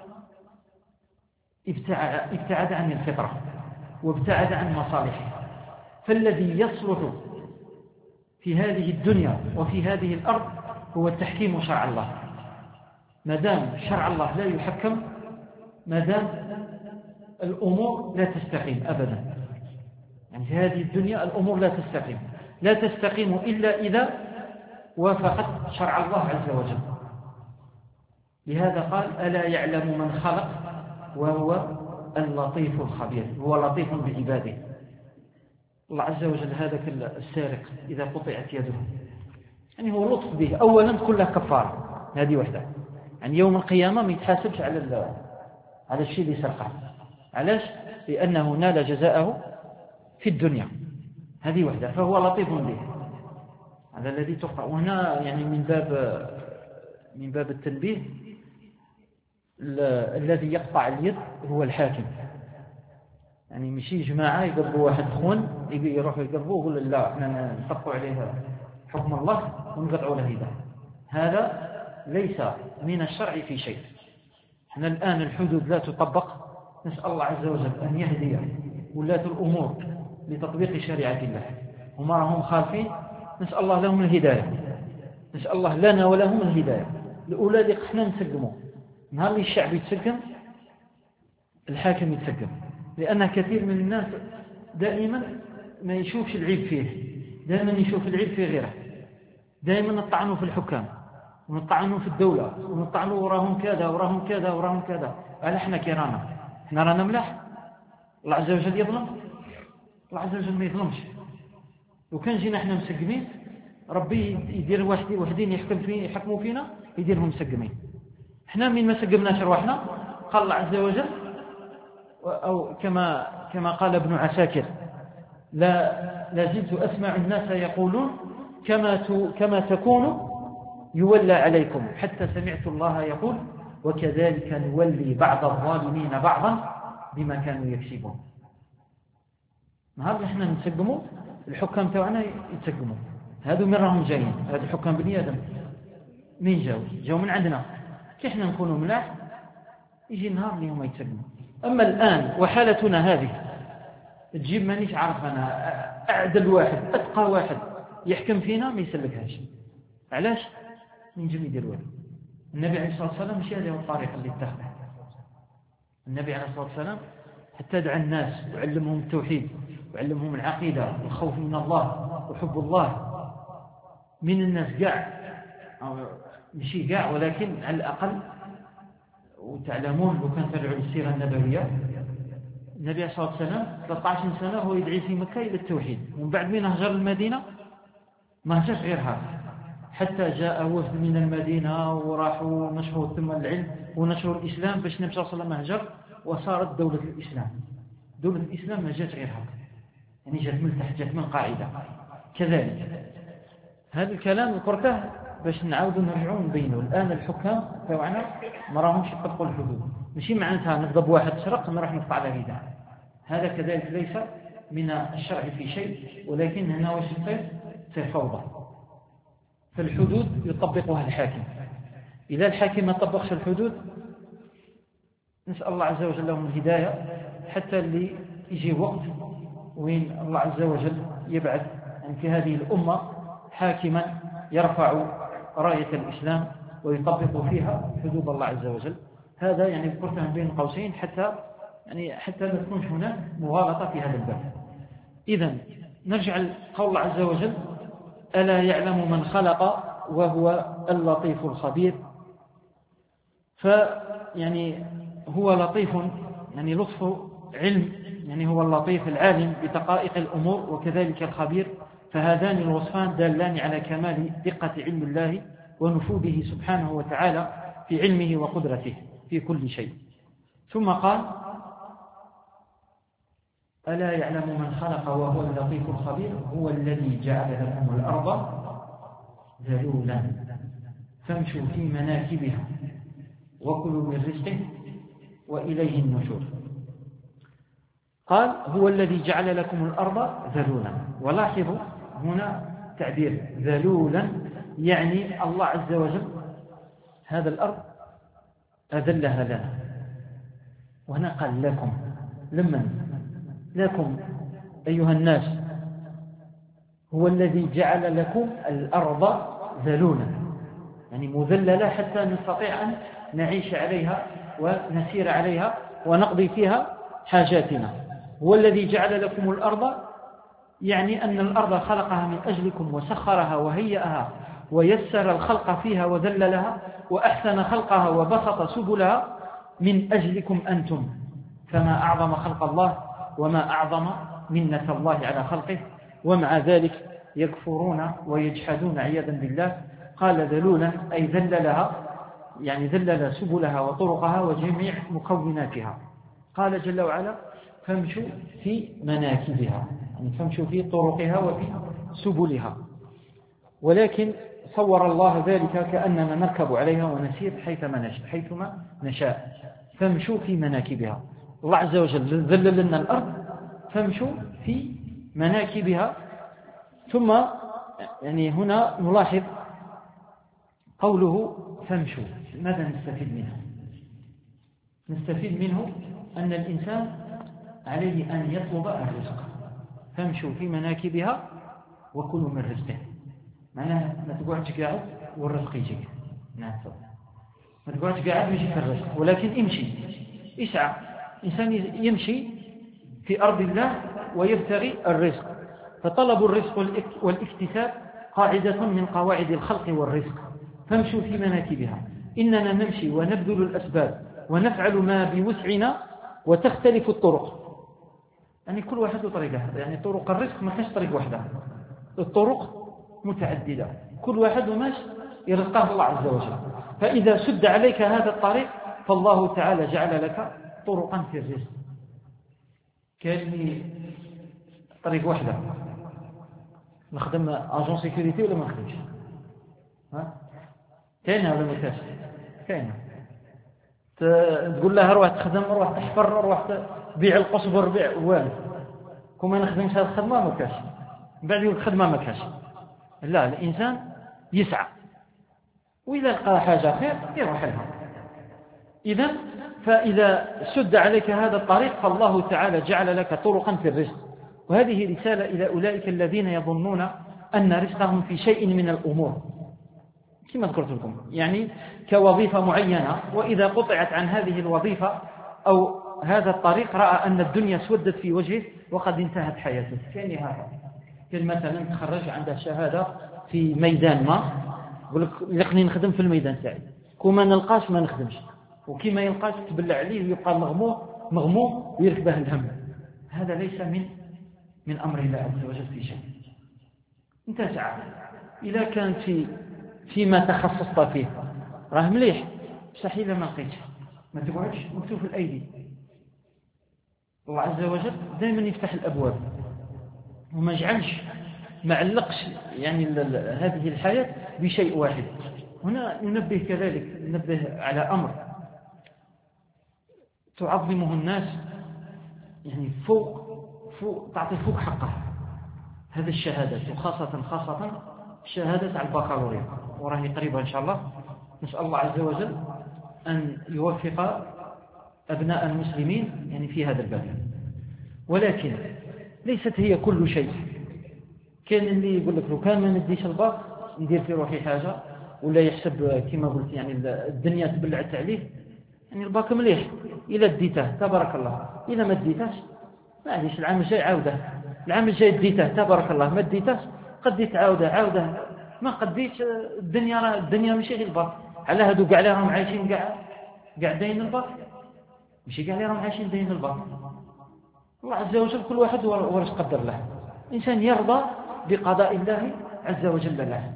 ابتعد عن الفطرة وابتعد عن مصالحه. فالذي يصلح في هذه الدنيا وفي هذه الأرض هو التحكيم شرع الله. ما دام شرع الله لا يحكم، ما دام الأمور لا تستقيم أبدا. يعني في هذه الدنيا الأمور لا تستقيم، لا تستقيم إلا إذا وافقت شرع الله عز وجل. لهذا قال ألا يعلم من خلق وهو اللطيف الخبير، هو لطيف بعباده. الله عز وجل هذاك السارق إذا قطعت يده يعني هو لطف به، أولا تكون له كفارة، هذه وحدة. يعني يوم القيامة ما يتحاسبش على على الشيء اللي سرقه. علاش؟ لأنه نال جزاءه في الدنيا، هذه وحدة، فهو لطيف به. هذا الذي تقطع. وهنا يعني من باب من باب التنبيه الذي يقطع اليد هو الحاكم. يعني مشي جماعة يقربوا واحد خون يروحوا يقربوه ويقول لا احنا نطبقوا عليه حكم الله ونقطعوا له يده. هذا ليس من الشرع في شيء. احنا الآن الحدود لا تطبق، نسأل الله عز وجل أن يهدي ولاة الأمور لتطبيق شريعة الله، هم راهم خالفين، نسأل الله لهم الهداية، نسأل الله لنا ولهم الهداية. لأولئك احنا نسقموا، نهار اللي الشعب يتسقم الحاكم يتسقم، لأن كثير من الناس دائما ما يشوفش العيب فيه، دائما يشوف العيب في غيره، دائما نطعنوا في الحكام ونطعنوا في الدولة ونطعنوا وراهم كذا وراهم كذا وراهم كذا. قال احنا كيرانا، احنا رانا ملاح. الله عز وجل يظلم؟ الله عز وجل ما يظلمش. وكان جينا احنا مسقمين ربي يدير واحد وحدين يحكم فيه يحكموا فينا يديرهم مسقمين. احنا من ما سقمناش رواحنا قال الله عز وجل أو كما كما قال ابن عساكر لا لازلت أسمع الناس يقولون كما كما تكون يولى عليكم، حتى سمعت الله يقول وكذلك نولي بعض الظالمين بعضا بما كانوا يكسبون. نهار اللي احنا نتسقموا الحكام تاعنا يتسقموا، هادو من راهم جايين؟ هادو حكام بني ادم مين جاوا؟ جاوا من عندنا. كي احنا نكونوا ملاح يجي النهار اللي هما يتسقموا. اما الان وحالتنا هذه تجيب مانيش عارف انا اعدل واحد اتقى واحد يحكم فينا ما يسلكهاش. علاش؟ من جميع يدير والو. النبي عليه الصلاه والسلام ماشي هذه الطريقه اللي اتخذها. النبي عليه الصلاه والسلام حتى دعا الناس وعلمهم التوحيد وعلمهم العقيده والخوف من الله وحب الله. من الناس كاع ماشي كاع ولكن على الاقل، وتعلمون لو كان ترجعوا للسيره النبويه، النبي عليه الصلاه والسلام ثلاثة عشر سنه هو يدعي في مكه الى التوحيد، ومن بعد من هجر المدينه ما هجرش غير هذا، حتى جاء وفد من المدينه وراحوا نشروا ثم العلم ونشروا الاسلام باش النبي صلى الله عليه وسلم هجر وصارت دوله الاسلام. دوله الاسلام ما جات غير هكا، يعني جات من تحت، جات من قاعده. كذلك هذا الكلام ذكرته باش نعاودوا نرجعوا نبينوا. الان الحكام تاعنا ما راهمش يطبقوا الحدود، ماشي معناتها نضرب واحد سرق نروح نقطع له يده، هذا كذلك ليس من الشرع في شيء، ولكن هنا واش تصير؟ تصير فوضى. فالحدود يطبقها الحاكم. اذا الحاكم ما طبقش الحدود نسال الله عز وجل لهم الهدايه، حتى اللي يجي وقت وين الله عز وجل يبعث في هذه الامه حاكما يرفع راية الإسلام ويطبق فيها حدود الله عز وجل. هذا يعني ذكرتها بين قوسين حتى يعني حتى لا تكون هناك مغالطة في هذا الباب. إذن نرجع لقول الله عز وجل: ألا يعلم من خلق وهو اللطيف الخبير. فيعني هو لطيف، يعني لطف علم، يعني هو اللطيف العالم بدقائق الأمور، وكذلك الخبير. فهذان الوصفان دالان على كمال دقة علم الله ونفوذه سبحانه وتعالى في علمه وقدرته في كل شيء. ثم قال: ألا يعلم من خلق وهو اللطيف الخبير هو الذي جعل لكم الأرض ذلولا فامشوا في مناكبها وكلوا من رزقه وإليه النشور. قال: هو الذي جعل لكم الأرض ذلولا. ولاحظوا هنا تعبير ذلولا، يعني الله عز وجل هذا الأرض أذلها لنا، وهنا قال لكم. لمن؟ لكم أيها الناس. هو الذي جعل لكم الأرض ذلولا، يعني مذللة حتى نستطيع أن نعيش عليها ونسير عليها ونقضي فيها حاجاتنا. هو الذي جعل لكم الأرض، يعني أن الأرض خلقها من أجلكم وسخرها وهيئها ويسر الخلق فيها وذللها وأحسن خلقها وبسط سبلها من أجلكم أنتم. فما أعظم خلق الله وما أعظم منة الله على خلقه، ومع ذلك يكفرون ويجحدون عياذا بالله. قال ذلولا أي ذللها، يعني ذلل سبلها وطرقها وجميع مكوناتها. قال جل وعلا: فامشوا في مناكبها، يعني فامشوا في طرقها وفي سبلها. ولكن صور الله ذلك كأننا نركب عليها ونسير حيثما نشاء حيثما نشاء فامشوا في مناكبها. الله عز وجل ذلل لنا الأرض، فامشوا في مناكبها. ثم يعني هنا نلاحظ قوله فامشوا، ماذا نستفيد منه؟ نستفيد منه أن الإنسان عليه أن يطلب الرزق. فامشوا في مناكبها وكلوا من رزقه، معناها ما تقعدش قاعد والرزق يجيك. نعم، ما تقعدش قاعد ويجيك الرزق، ولكن امشي، اسعى. إنسان يمشي في أرض الله ويبتغي الرزق. فطلب الرزق والاكتساب قاعدة من قواعد الخلق والرزق. فامشوا في مناكبها، إننا نمشي ونبذل الأسباب ونفعل ما بوسعنا، وتختلف الطرق، يعني كل واحد طريقه. يعني طرق الرزق ما كانش طريق واحدة، الطرق متعددة، كل واحد وماش يرزقه الله عز وجل. فإذا سد عليك هذا الطريق فالله تعالى جعل لك طرقا في الرزق. كان طريق واحدة نخدم اجون سيكوريتي ولا ما نخدمش؟ ها كاينه ولا ما كاينش؟ كاينه. تقول لها روح تخدم، روح تحفر، روح تبيع القصب، بيع والو. كون ما نخدمش هذه الخدمة ما كاش، من بعد يقول الخدمة ما كاش. لا، الإنسان يسعى، وإذا لقى حاجة خير يروح لها. إذن فإذا سد عليك هذا الطريق فالله تعالى جعل لك طرقا في الرزق. وهذه رسالة إلى أولئك الذين يظنون أن رزقهم في شيء من الأمور، كما ذكرت لكم، يعني كوظيفة معينة، وإذا قطعت عن هذه الوظيفة أو هذا الطريق رأى أن الدنيا سودت في وجهه وقد انتهت حياته. كان هذا كان مثلا تخرج عنده شهادة في ميدان ما، يقول لك لقني نخدم في الميدان تاعي، كما نلقاش ما نخدمش، وكما يلقاش تبلع عليه ويبقى مغموم مغموم ويركبه الهم. هذا ليس من من أمر الله عز وجل في شيء. انت سعى، إذا كان في فيما تخصصت فيه راه مليح، بصح إذا ما لقيتش ما تقعدش مكتوب في الأيدي. الله عز وجل دائما يفتح الأبواب وما جعلش ما علقش يعني هذه الحياة بشيء واحد. هنا ننبه كذلك ننبه على أمر تعظمه الناس، يعني فوق فوق تعطي فوق حقه. هذه الشهادات وخاصة خاصة شهادة على البكالوريا، وراهي قريبة إن شاء الله. نسأل الله عز وجل أن يوفق أبناء المسلمين يعني في هذا الباب. ولكن ليست هي كل شيء. كان اللي يقول لك لو كان ما نديش الباك ندير في روحي حاجة، ولا يحسب كما قلت يعني الدنيا تبلعت عليه. يعني الباك مليح إذا اديته تبارك الله، إذا ما اديتهش ما عادش العام الجاي عاوده، العام الجاي اديته تبارك الله، ما اديتهش قديت عاوده عاوده، ما قديتش الدنيا الدنيا ماشي غير الباك. على هادو كاع راهم عايشين كاع كاع داين الباك، ماشي كاع راهم عايشين داين الباك. الله عز وجل كل واحد واش قدر له. إنسان يرضى بقضاء الله عز وجل له.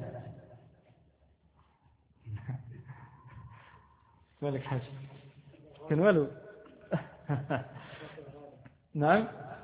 مالك حاجة كان والو. نعم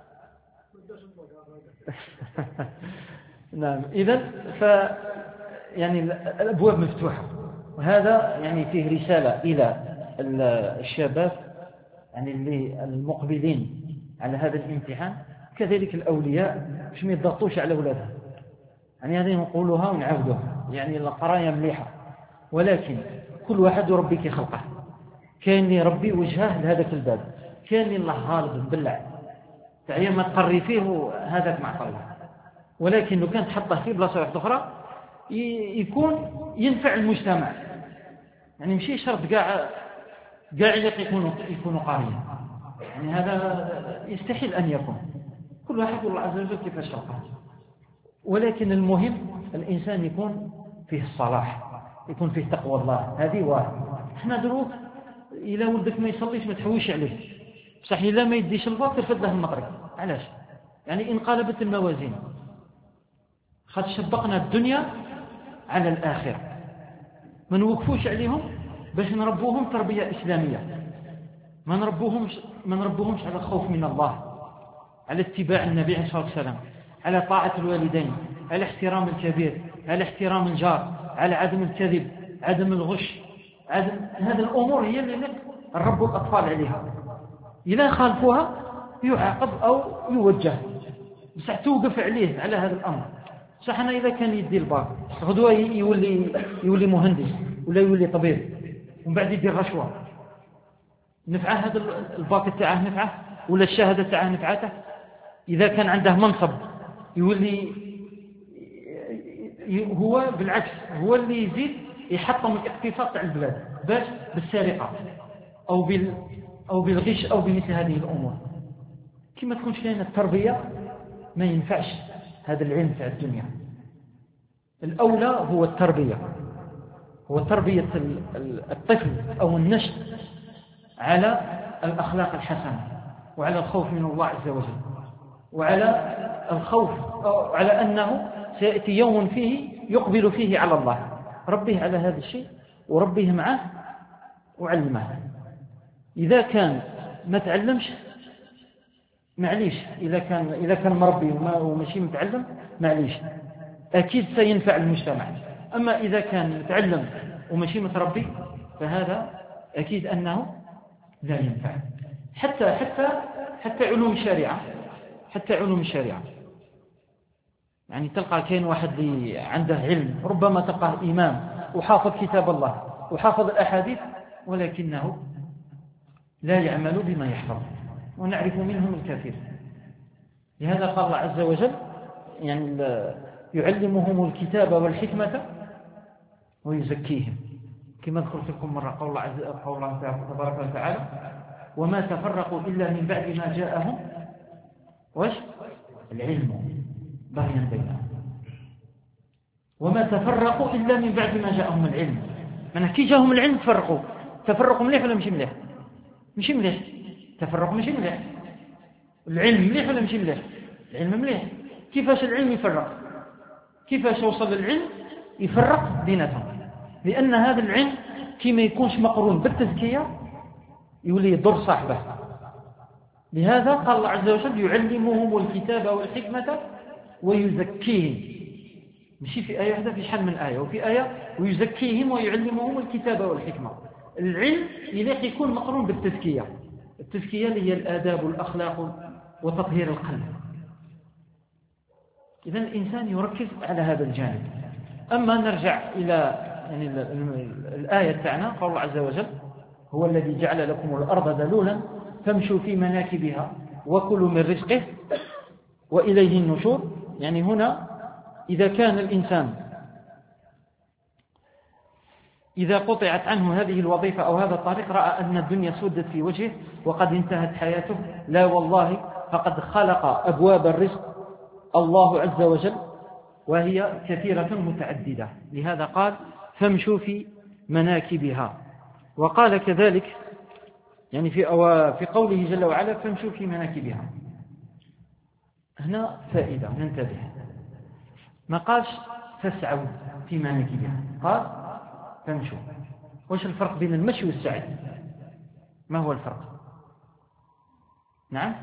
نعم. إذن ف يعني الأبواب مفتوحة، وهذا يعني فيه رسالة إلى الشباب يعني اللي المقبلين على هذا الامتحان، كذلك الأولياء باش ما يضغطوش على أولادهم. يعني هذه نقولها ونعاودوها، يعني القراية مليحة، ولكن كل واحد يربي كي خلقه. كاين اللي يربي وجهه لهذاك الباب، كاين اللي الله غالب مبلع تعيا ما تقري فيه هذاك مع الله. ولكن لو كان تحطه في بلاصه واحده اخرى يكون ينفع المجتمع. يعني ماشي شرط كاع كاع اللي يكونوا يكونوا قاريين، يعني هذا يستحيل ان يكون. كل واحد والله عز وجل كيفاش خلقه. ولكن المهم الانسان يكون فيه الصلاح، يكون فيه تقوى الله. هذه واحد. احنا دروك الى ولدك ما يصليش ما تحويش عليه، بصح الا ما يديش الباك ترفد له المغرب. علاش؟ يعني انقلبت الموازين، قد شبقنا الدنيا على الآخرة. ما نوقفوش عليهم باش نربوهم تربية إسلامية، ما نربوهمش ما نربوهمش على الخوف من الله، على اتباع النبي عليه الصلاة والسلام، على طاعة الوالدين، على احترام الكبير، على احترام الجار، على عدم الكذب، عدم الغش، عدم هذه الأمور هي اللي نربوا الأطفال عليها. إذا خالفوها يعاقب أو يوجه، بصح توقف عليه على هذا الأمر. صح أنا إذا كان يدي الباك غدوة يولي يولي مهندس ولا يولي طبيب ومن بعد يدير رشوة، نفعه هذا الباك تاعه نفعه ولا الشهادة تاعه نفعته؟ إذا كان عنده منصب يولي هو بالعكس هو اللي يزيد يحطم الاقتصاد تاع البلاد باش بالسرقة أو بال أو بالغش أو بمثل هذه الأمور. كما تكونش لنا التربية ما ينفعش هذا العلم تاع الدنيا. الأولى هو التربية، هو تربية الطفل أو النشء على الأخلاق الحسنة وعلى الخوف من الله عز وجل، وعلى الخوف أو على أنه سيأتي يوم فيه يقبل فيه على الله. ربيه على هذا الشيء وربيه معه وعلمه. إذا كان ما تعلمش معليش، إذا كان إذا كان مربي وما وماشي متعلم معليش أكيد سينفع المجتمع. أما إذا كان متعلم وماشي متربي فهذا أكيد أنه لا ينفع. حتى حتى حتى علوم الشريعة حتى علوم الشريعة. يعني تلقى كاين واحد اللي عنده علم، ربما تلقاه إمام وحافظ كتاب الله وحافظ الأحاديث، ولكنه لا يعمل بما يحفظ، ونعرف منهم الكثير. لهذا قال الله عز وجل يعني يعلمهم الكتاب والحكمة ويزكيهم، كما ذكرت لكم مرة قول الله, عز قول الله تبارك وتعالى وما تفرقوا إلا من بعد ما جاءهم وش العلم بغيا بينهم. وما تفرقوا إلا من بعد ما جاءهم العلم، من كي جاءهم العلم تفرقوا. تفرقوا مليح ولا مش مليح؟ مش مليح. تفرقوا مش مليح. العلم مليح ولا مش مليح؟ العلم مليح. كيفاش العلم يفرق؟ كيفاش يوصل العلم يفرق بيناتهم؟ لأن هذا العلم كي ما يكونش مقرون بالتزكية يولي يضر صاحبه. لهذا قال الله عز وجل يعلمهم الكتاب والحكمة ويزكيهم. ماشي في آية واحدة، في شحال من آية، وفي آية ويزكيهم ويعلمهم الكتاب والحكمة. العلم يليق يكون مقرون بالتزكية. التزكية اللي هي الآداب والأخلاق وتطهير القلب. إذا الإنسان يركز على هذا الجانب. أما نرجع إلى يعني الآية تاعنا، قال الله عز وجل هو الذي جعل لكم الأرض ذلولا فامشوا في مناكبها وكلوا من رزقه وإليه النشور. يعني هنا إذا كان الإنسان إذا قطعت عنه هذه الوظيفة أو هذا الطريق رأى أن الدنيا سودت في وجهه وقد انتهت حياته. لا والله، فقد خلق أبواب الرزق الله عز وجل وهي كثيرة متعددة. لهذا قال فامشوا في مناكبها. وقال كذلك يعني في في قوله جل وعلا فامشوا في مناكبها. هنا فائدة ننتبه، ما قالش فاسعوا في مناكبها، قال فامشوا. وش الفرق بين المشي والسعي؟ ما هو الفرق؟ نعم،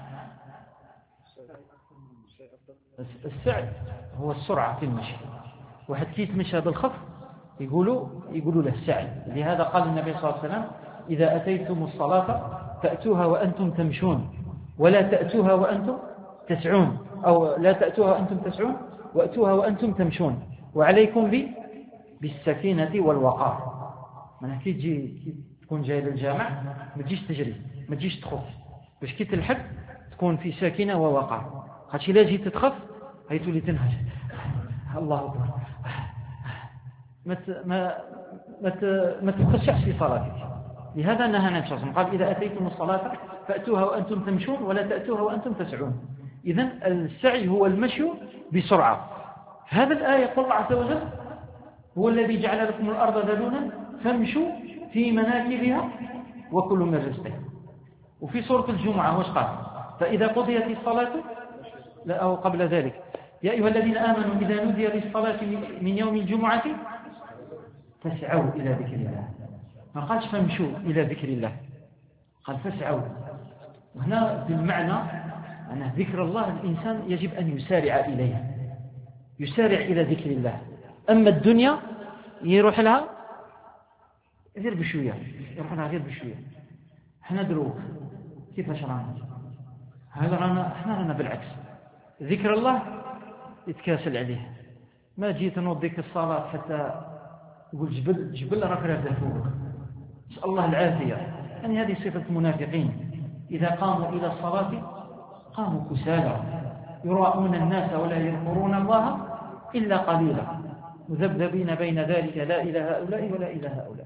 السعي هو السرعة في المشي. واحد كي يتمشى بالخف يقولوا يقولوا له السعي. لهذا قال النبي صلى الله عليه وسلم إذا أتيتم الصلاة فأتوها وأنتم تمشون ولا تأتوها وأنتم تسعون، أو لا تأتوها وأنتم تسعون وأتوها وأنتم تمشون، وعليكم ب بالسكينة والوقار. من كي تجي تكون جاي للجامع ما تجيش تجري، ما تجيش تخف، باش كي تلحق تكون في سكينة ووقار. خاطش إلا جيت تخف هي تولي تنهج الله أكبر، ما ما ما تخشعش في صلاتك. لهذا نهى النبي صلى الله عليه وسلم قال إذا أتيتم الصلاة فأتوها وأنتم تمشون ولا تأتوها وأنتم تسعون. إذن السعي هو المشي بسرعة. هذا الآية يقول الله عز وجل هو الذي جعل لكم الأرض ذلولا فامشوا في مناكبها وكلوا من رزقه. وفي سورة الجمعة وش قال؟ فإذا قضيت الصلاة، لا أو قبل ذلك، يا أيها الذين آمنوا إذا نودي للصلاة من يوم الجمعة فاسعوا إلى ذكر الله. ما قالش فامشوا إلى ذكر الله، قال فاسعوا. وهنا بالمعنى أن ذكر الله الإنسان يجب أن يسارع إليه، يسارع إلى ذكر الله. أما الدنيا يروح لها غير بشوية، يروح لها غير بشوية. احنا دروك كيفاش رانا؟ هذا رانا احنا رانا بالعكس. ذكر الله يتكاسل عليه. ما جيت نوضيك الصلاة حتى يقول جبل جبل راك رافع فوق. نسأل الله العافية. يعني هذه صفة المنافقين، إذا قاموا إلى الصلاة قاموا كسالى يراءون الناس ولا يذكرون الله إلا قليلا مذبذبين بين ذلك لا إلى هؤلاء ولا إلى هؤلاء.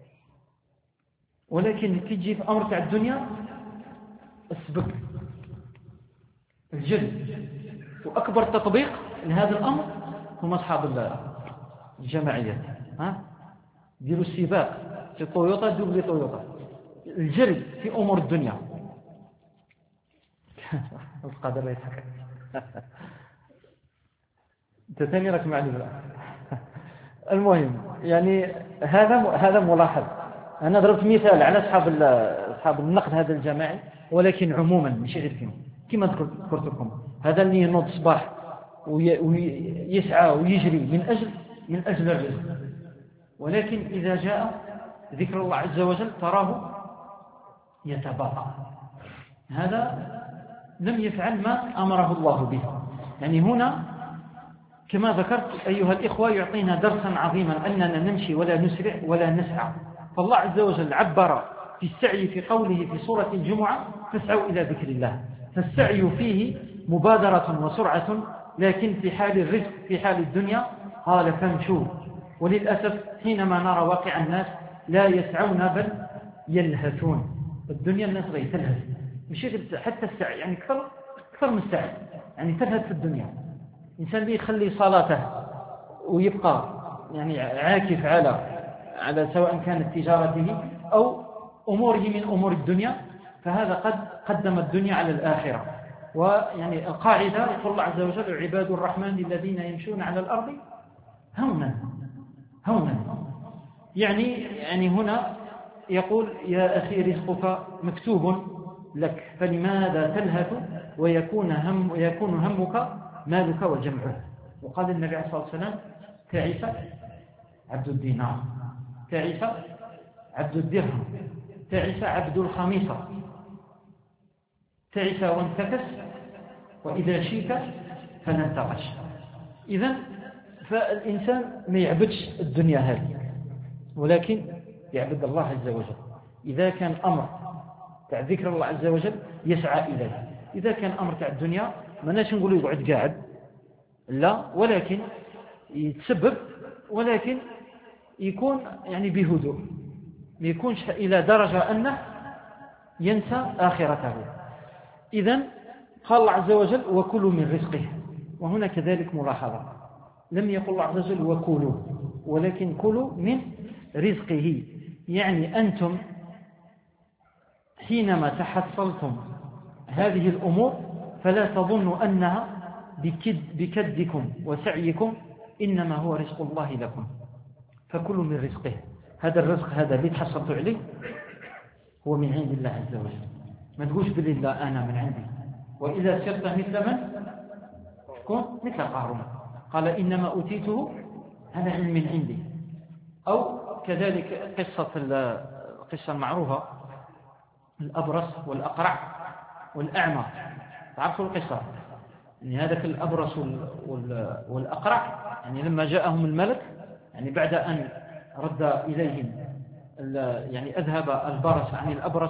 ولكن تجي في أمر تاع الدنيا السبق الجد. وأكبر تطبيق لهذا الأمر هم أصحاب الجماعيات. ها ديروا السباق في طويوطا دوبلي طويوطا، الجري في أمور الدنيا. القادر يضحك انت ثاني راك معلم. المهم يعني هذا هذا ملاحظ. انا ضربت مثال على اصحاب اصحاب النقد هذا الجماعي، ولكن عموما مش غير فيهم. كما ذكرت لكم هذا اللي ينوض الصباح ويسعى ويجري من اجل من اجل الرزق، ولكن اذا جاء ذكر الله عز وجل تراه يتباطأ. هذا لم يفعل ما أمره الله به. يعني هنا كما ذكرت أيها الإخوة يعطينا درسا عظيما أننا نمشي ولا نسرع ولا نسعى. فالله عز وجل عبر في السعي في قوله في سورة الجمعة فاسعوا إلى ذكر الله، فالسعي فيه مبادرة وسرعة، لكن في حال الرزق في حال الدنيا قال فامشوا. وللأسف حينما نرى واقع الناس لا يسعون بل يلهثون. الدنيا الناس غير تلهث، مش حتى السعي، يعني أكثر أكثر من السعي، يعني تلهث في الدنيا. إنسان اللي يخلي صلاته ويبقى يعني عاكف على على سواء كانت تجارته أو أموره من أمور الدنيا، فهذا قد قدم الدنيا على الآخرة. ويعني القاعدة يقول الله عز وجل عباد الرحمن الذين يمشون على الأرض هونا هونا. يعني يعني هنا يقول يا أخي رزقك مكتوب لك فلماذا تلهث ويكون هم ويكون همك مالك وجمعه. وقال النبي عليه الصلاة والسلام تعس عبد الدينار، تعس عبد الدرهم، تعس عبد الخميصة، تعس وانتكس وإذا شيك فننتقش. إذن فالإنسان ما يعبدش الدنيا هذه، ولكن يعبد الله عز وجل. إذا كان أمر تاع ذكر الله عز وجل يسعى إليه. إذا كان أمر تاع الدنيا ما ناش نقول يقعد قاعد، لا، ولكن يتسبب، ولكن يكون يعني بهدوء، ما يكونش إلى درجة أنه ينسى آخرته. إذن قال الله عز وجل وكلوا من رزقه. وهنا كذلك ملاحظة، لم يقل الله عز وجل وكلوا، ولكن كلوا من رزقه. يعني أنتم حينما تحصلتم هذه الأمور فلا تظنوا أنها بكد بكدكم وسعيكم، إنما هو رزق الله لكم، فكلوا من رزقه. هذا الرزق هذا اللي تحصلتوا عليه هو من عند الله عز وجل. ما تقولش بالله أنا من عندي. وإذا صرت مثل من تكون مثل قارون قال إنما أوتيته على علم عندي. أو كذلك قصة القصة المعروفة الأبرص والأقرع والأعمى، تعرفوا القصة؟ يعني هذاك الأبرص والأقرع يعني لما جاءهم الملك، يعني بعد أن رد إليهم يعني أذهب البرص عن الأبرص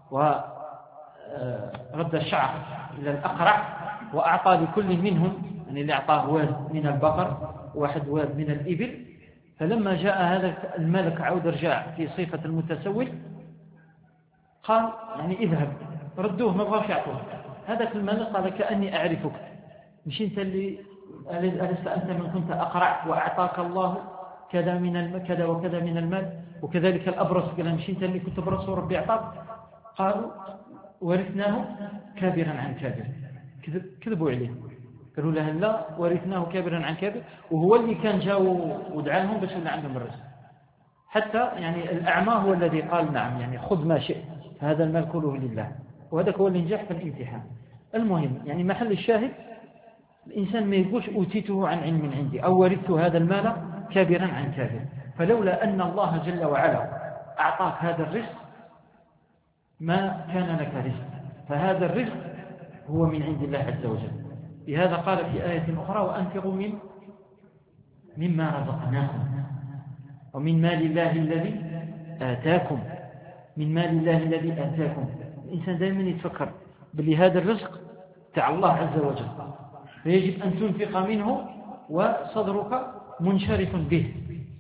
ورد الشعر إلى الأقرع، وأعطى لكل منهم يعني اللي أعطاه واد من البقر واحد واد من الإبل. فلما جاء هذا الملك عود رجع في صفة المتسول قال يعني اذهب، ردوه ما بغاش يعطوه. هذاك الملك قال كأني أعرفك، مش أنت اللي ألست أنت من كنت أقرع وأعطاك الله كذا من كذا وكذا من المال؟ وكذلك الأبرص قال مش أنت اللي كنت برص وربي أعطاك؟ قالوا ورثناه كابرا عن كابر. كذبوا عليه، قالوا له لا ورثناه كابرا عن كابر، وهو اللي كان جاو ودعاهم باش اللي عندهم الرزق. حتى يعني الأعمى هو الذي قال نعم يعني خذ ما شئت، هذا المال كله لله، وهذا هو اللي نجح في الامتحان. المهم يعني محل الشاهد الإنسان ما يقولش أوتيته عن علم عندي أو ورثت هذا المال كابرا عن كابر. فلولا أن الله جل وعلا أعطاك هذا الرزق ما كان لك رزق، فهذا الرزق هو من عند الله عز وجل. لهذا قال في آية أخرى وأنفقوا من مما رزقناكم ومن مال الله الذي آتاكم، من مال الله الذي آتاكم. الإنسان دائما يتفكر بلي هذا الرزق تاع الله عز وجل، فيجب أن تنفق منه وصدرك منشرف به.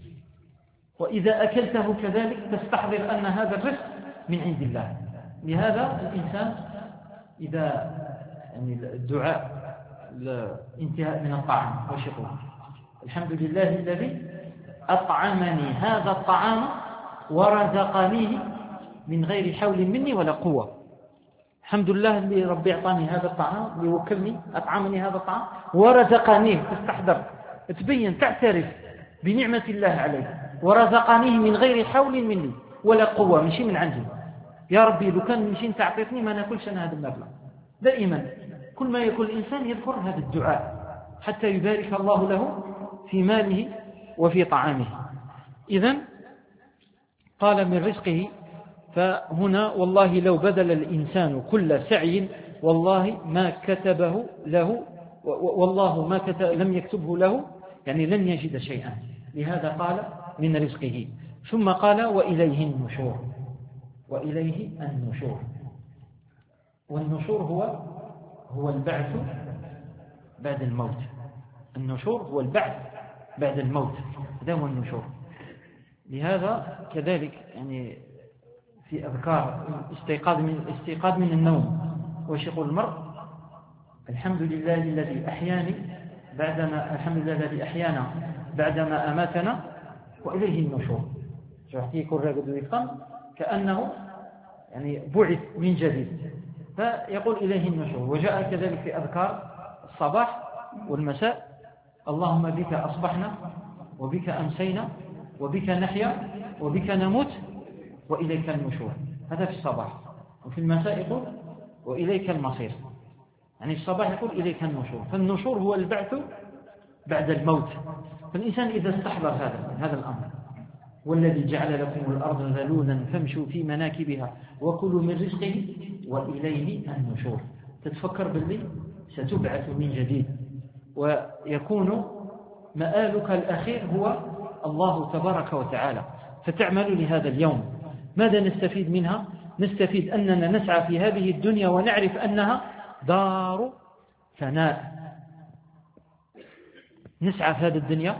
وإذا أكلته كذلك تستحضر أن هذا الرزق من عند الله. لهذا الإنسان إذا يعني الدعاء الانتهاء من الطعام وش يقول؟ الحمد لله الذي أطعمني هذا الطعام ورزقنيه من غير حول مني ولا قوة. الحمد لله اللي ربي أعطاني هذا الطعام، اللي وكلني أطعمني هذا الطعام ورزقنيه. تستحضر تبين تعترف بنعمة الله عليك، ورزقنيه من غير حول مني ولا قوة، مشي من عندي. يا ربي لو كان مشي انت أعطيتني ما ناكلش أنا هذا المبلغ. دائما كل ما يكون الإنسان يذكر هذا الدعاء حتى يبارك الله له في ماله وفي طعامه. إذن قال من رزقه. فهنا والله لو بذل الإنسان كل سعي والله ما كتبه له، والله ما كتب لم يكتبه له، يعني لن يجد شيئا. لهذا قال من رزقه، ثم قال وإليه النشور. وإليه النشور، والنشور هو هو البعث بعد الموت. النشور هو البعث بعد الموت، هذا هو النشور. لهذا كذلك يعني في أذكار الاستيقاظ من الاستيقاظ من النوم، وش يقول المرء؟ الحمد لله الذي أحياني بعدما الحمد لله الذي أحيانا بعدما أماتنا وإليه النشور. يكون راقد يفهم كأنه يعني بعث من جديد، فيقول إليه النشور. وجاء كذلك في أذكار الصباح والمساء: اللهم بك أصبحنا وبك أمسينا وبك نحيا وبك نموت وإليك النشور. هذا في الصباح. وفي المساء يقول وإليك المصير، يعني في الصباح يقول إليك النشور. فالنشور هو البعث بعد الموت. فالإنسان إذا استحضر هذا هذا الأمر: والذي جعل لكم الأرض ذلولا فامشوا في مناكبها وكلوا من رزقه وإليه النشور، تتفكر باللي ستبعث من جديد، ويكون مآلك الأخير هو الله تبارك وتعالى. فتعمل لهذا اليوم. ماذا نستفيد منها؟ نستفيد أننا نسعى في هذه الدنيا ونعرف أنها دار فناء. نسعى في هذه الدنيا،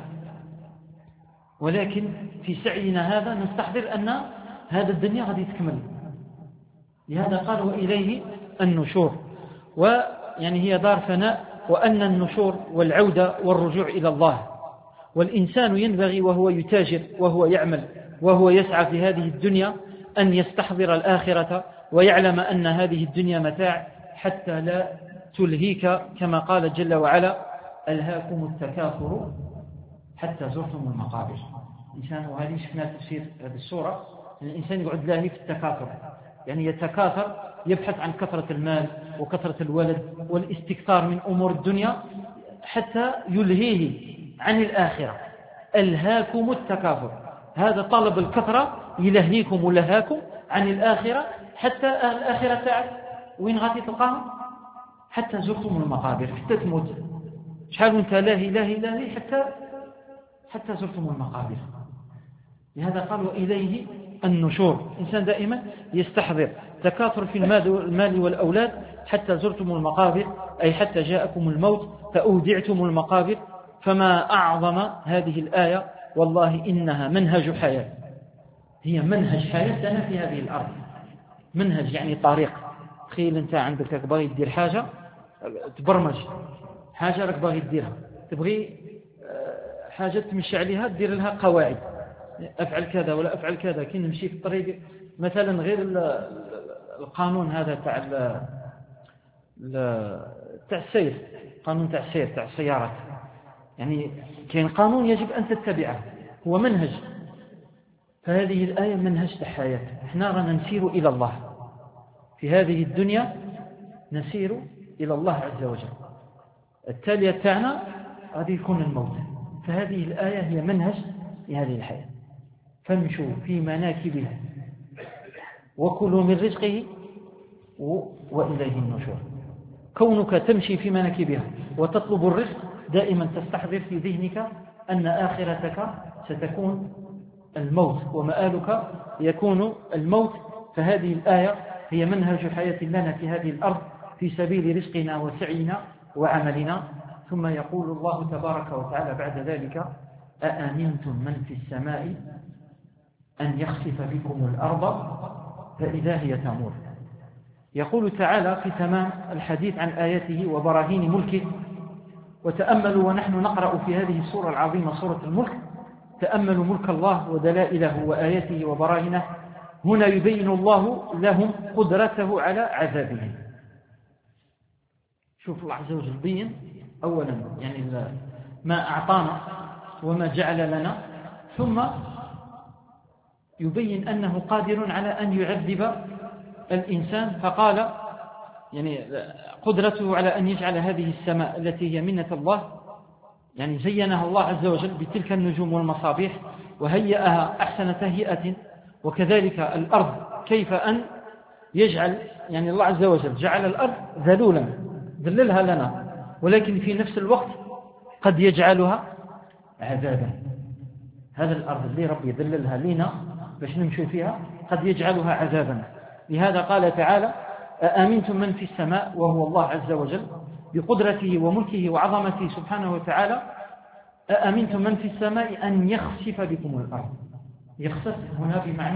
ولكن في سعينا هذا نستحضر أن هذا الدنيا غادي تكمل. لهذا قال وإليه النشور، ويعني هي دار فناء، وأن النشور والعودة والرجوع إلى الله. والإنسان ينبغي وهو يتاجر وهو يعمل وهو يسعى في هذه الدنيا أن يستحضر الآخرة، ويعلم أن هذه الدنيا متاع، حتى لا تلهيك كما قال جل وعلا: ألهاكم التكاثر حتى زرتم المقابر. الإنسان، وهذه شفنا تفسير هذه السورة، الإنسان يقعد لاهي في التكاثر، يعني يتكاثر، يبحث عن كثرة المال وكثرة الولد والاستكثار من أمور الدنيا حتى يلهيه عن الآخرة. ألهاكم التكاثر، هذا طلب الكثرة يلهيكم ولهاكم عن الآخرة، حتى الآخرة تاعك وين غادي تلقاها؟ حتى زرتم المقابر، حتى تموت. شحال وانت لاهي لاهي لاهي حتى حتى زرتم المقابر. لهذا قال وإليه النشور. الإنسان دائما يستحضر تكاثر في المال والأولاد حتى زرتم المقابر، أي حتى جاءكم الموت فأودعتم المقابر. فما أعظم هذه الآية، والله إنها منهج حياة، هي منهج حياتنا في هذه الأرض. منهج يعني طريق. تخيل أنت عندك باغي تدير حاجة، تبرمج حاجة راك باغي تديرها، تبغي حاجة تمشي عليها، تدير لها قواعد: أفعل كذا ولا أفعل كذا. كي نمشي في الطريق مثلا، غير القانون هذا تاع تاع السير، قانون تاع السير تاع السيارات، يعني كاين قانون يجب أن تتبعه، هو منهج. فهذه الآية منهج حياة. احنا رانا نسير إلى الله في هذه الدنيا، نسير إلى الله عز وجل. التالية تاعنا غادي يكون الموت. فهذه الآية هي منهج لهذه الحياة. فامشوا في مناكبها وكلوا من رزقه وإليه النشور. كونك تمشي في مناكبها وتطلب الرزق، دائما تستحضر في ذهنك أن آخرتك ستكون الموت، ومآلك يكون الموت. فهذه الآية هي منهج حياة لنا في هذه الأرض في سبيل رزقنا وسعينا وعملنا. ثم يقول الله تبارك وتعالى بعد ذلك: أأمنتم من في السماء أن يخسف بكم الأرض فإذا هي تمور. يقول تعالى في تمام الحديث عن آياته وبراهين ملكه: وتأملوا ونحن نقرأ في هذه السورة العظيمة سورة الملك، تأملوا ملك الله ودلائله وآياته وبراهينه. هنا يبين الله لهم قدرته على عذابهم. شوف الله عز وجل بين أولا يعني ما أعطانا وما جعل لنا، ثم يبين أنه قادر على أن يعذب الإنسان. فقال يعني قدرته على أن يجعل هذه السماء التي هي منة الله، يعني زينها الله عز وجل بتلك النجوم والمصابيح وهيئها أحسن تهيئة، وكذلك الأرض كيف أن يجعل يعني الله عز وجل جعل الأرض ذلولا ذللها لنا، ولكن في نفس الوقت قد يجعلها عذابا. هذا الأرض اللي ربي ذللها لنا باش نمشي فيها قد يجعلها عذابا. لهذا قال تعالى: أأمنتم من في السماء، وهو الله عز وجل بقدرته وملكه وعظمته سبحانه وتعالى. أأمنتم من في السماء أن يخسف بكم الأرض. يخسف هنا بمعنى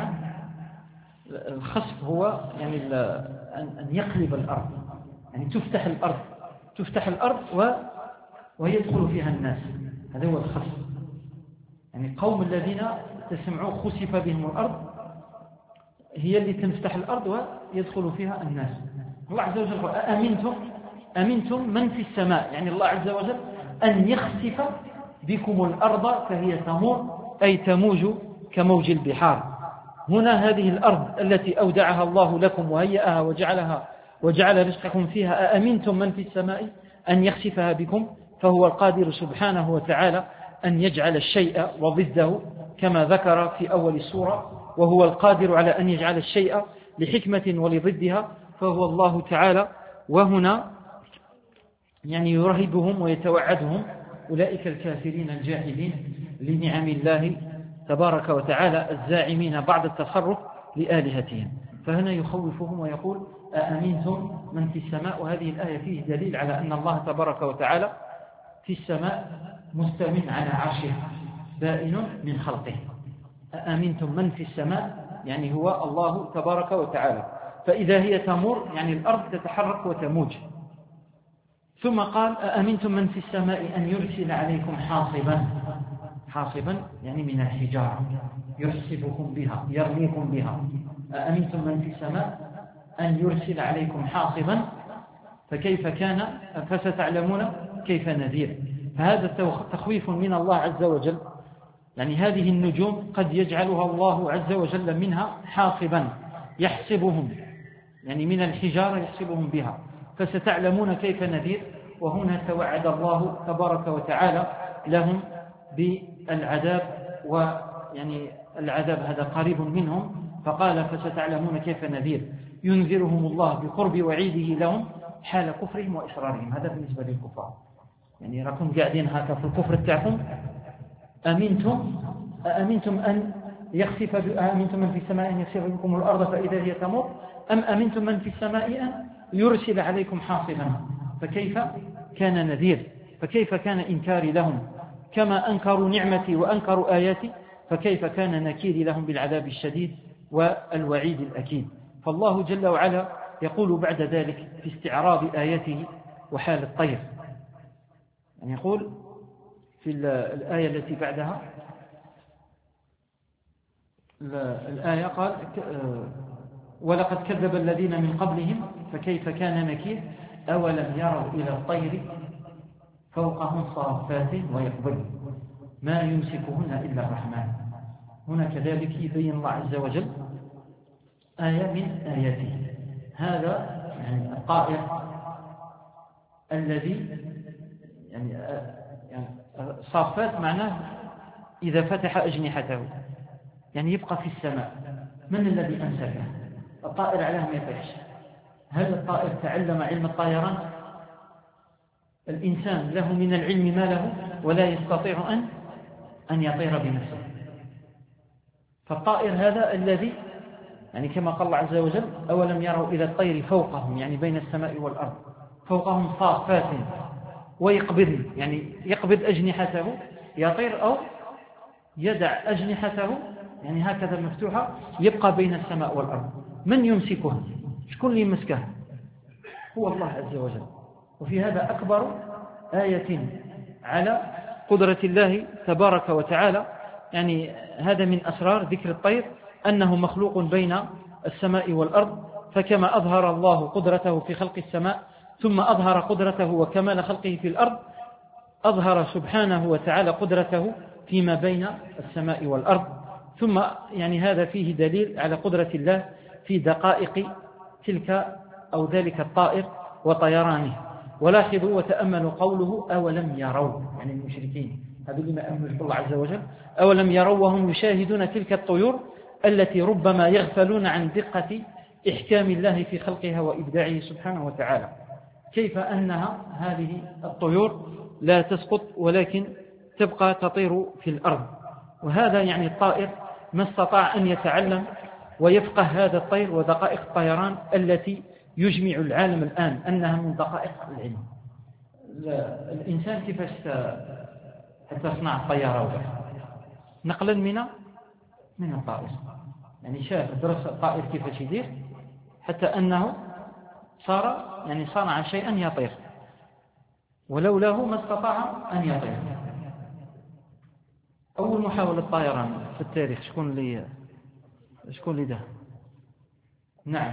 الخسف هو يعني أن يقلب الأرض، يعني تفتح الأرض تفتح الأرض ويدخل فيها الناس. هذا هو الخسف. يعني قوم الذين تسمعوا خسف بهم الأرض هي اللي تنفتح الأرض ويدخل فيها الناس. الله عز وجل قال: أأمنتم أمنتم من في السماء، يعني الله عز وجل أن يخسف بكم الأرض فهي تمور، أي تموج كموج البحار. هنا هذه الأرض التي أودعها الله لكم وهيئها وجعلها وجعل رزقكم فيها، أأمنتم من في السماء أن يخسفها بكم، فهو القادر سبحانه وتعالى أن يجعل الشيء وضده كما ذكر في أول السورة، وهو القادر على أن يجعل الشيء لحكمة ولضدها، فهو الله تعالى. وهنا يعني يرهبهم ويتوعدهم أولئك الكافرين الجاحدين لنعم الله تبارك وتعالى الزاعمين بعد التصرف لآلهتهم. فهنا يخوفهم ويقول: أأمنتم من في السماء. وهذه الآية فيه دليل على أن الله تبارك وتعالى في السماء مستمن على عرشه بائن من خلقه. أأمنتم من في السماء يعني هو الله تبارك وتعالى. فإذا هي تمر يعني الأرض تتحرك وتموج. ثم قال: أأمنتم من في السماء أن يرسل عليكم حاصبا. حاصبا يعني من الحجارة، يحسبكم بها يرميكم بها. أأمنتم من في السماء أن يرسل عليكم حاصبا فكيف كان فستعلمون كيف نذير. فهذا تخويف من الله عز وجل. يعني هذه النجوم قد يجعلها الله عز وجل منها حاصبا يحسبهم، يعني من الحجارة يحسبهم بها، فستعلمون كيف نذير. وهنا توعد الله تبارك وتعالى لهم بالعذاب، ويعني العذاب هذا قريب منهم، فقال: فستعلمون كيف نذير. ينذرهم الله بقرب وعيده لهم حال كفرهم وإصرارهم. هذا بالنسبة للكفار، يعني راكم قاعدين هكا في الكفر تاعكم. أمنتم أأمنتم أن يخسف أأمنتم من في السماء أن يخسف بكم الأرض فإذا هي تمر، أم أمنتم من في السماء أن يرسل عليكم حاصبا. فكيف كان نذير، فكيف كان إنكاري لهم. كما أنكروا نعمتي وأنكروا آياتي، فكيف كان نكيري لهم بالعذاب الشديد والوعيد الأكيد. فالله جل وعلا يقول بعد ذلك في استعراض آياته وحال الطير، يعني يقول في الآية التي بعدها الآية قال: ولقد كذب الذين من قبلهم فكيف كان نكير أولم يروا إلى الطير فوقهم صافات ويقبضن ما يمسكهن إلا الرحمن. هنا كذلك يبين الله عز وجل آية من آياته. هذا يعني الطائر الذي يعني, يعني صافات معناه إذا فتح أجنحته يعني يبقى في السماء. من الذي أمسكه؟ الطائر عليه ما يطيرش. هل الطائر تعلم علم الطيران؟ الإنسان له من العلم ما له ولا يستطيع أن أن يطير بنفسه. فالطائر هذا الذي يعني كما قال الله عز وجل: أولم يروا إلى الطير فوقهم، يعني بين السماء والأرض، فوقهم صافات ويقبض، يعني يقبض أجنحته يطير، أو يدع أجنحته يعني هكذا مفتوحة يبقى بين السماء والأرض. من يمسكه؟ شكون اللي يمسكه؟ هو الله عز وجل. وفي هذا أكبر آية على قدرة الله تبارك وتعالى. يعني هذا من أسرار ذكر الطير أنه مخلوق بين السماء والأرض. فكما أظهر الله قدرته في خلق السماء ثم أظهر قدرته وكمال خلقه في الأرض، أظهر سبحانه وتعالى قدرته فيما بين السماء والأرض. ثم يعني هذا فيه دليل على قدرة الله في دقائق تلك أو ذلك الطائر وطيرانه. ولاحظوا وتأملوا قوله: أولم يروا، يعني المشركين هذا لما أمر الله عز وجل: أولم يروا وهم يشاهدون تلك الطيور التي ربما يغفلون عن دقة إحكام الله في خلقها وإبداعه سبحانه وتعالى، كيف أنها هذه الطيور لا تسقط ولكن تبقى تطير في الأرض. وهذا يعني الطائر ما استطاع أن يتعلم ويفقه هذا الطير ودقائق الطيران التي يجمع العالم الآن أنها من دقائق العلم. الإنسان كيفاش تصنع الطيارة نقلا من من الطائر، يعني شاف درس الطائر كيفاش يدير حتى أنه صار يعني صنع شيئا يطير، ولولاه ما استطاع أن يطير. أول محاولة طيران في التاريخ شكون اللي شكون اللي ده؟ نعم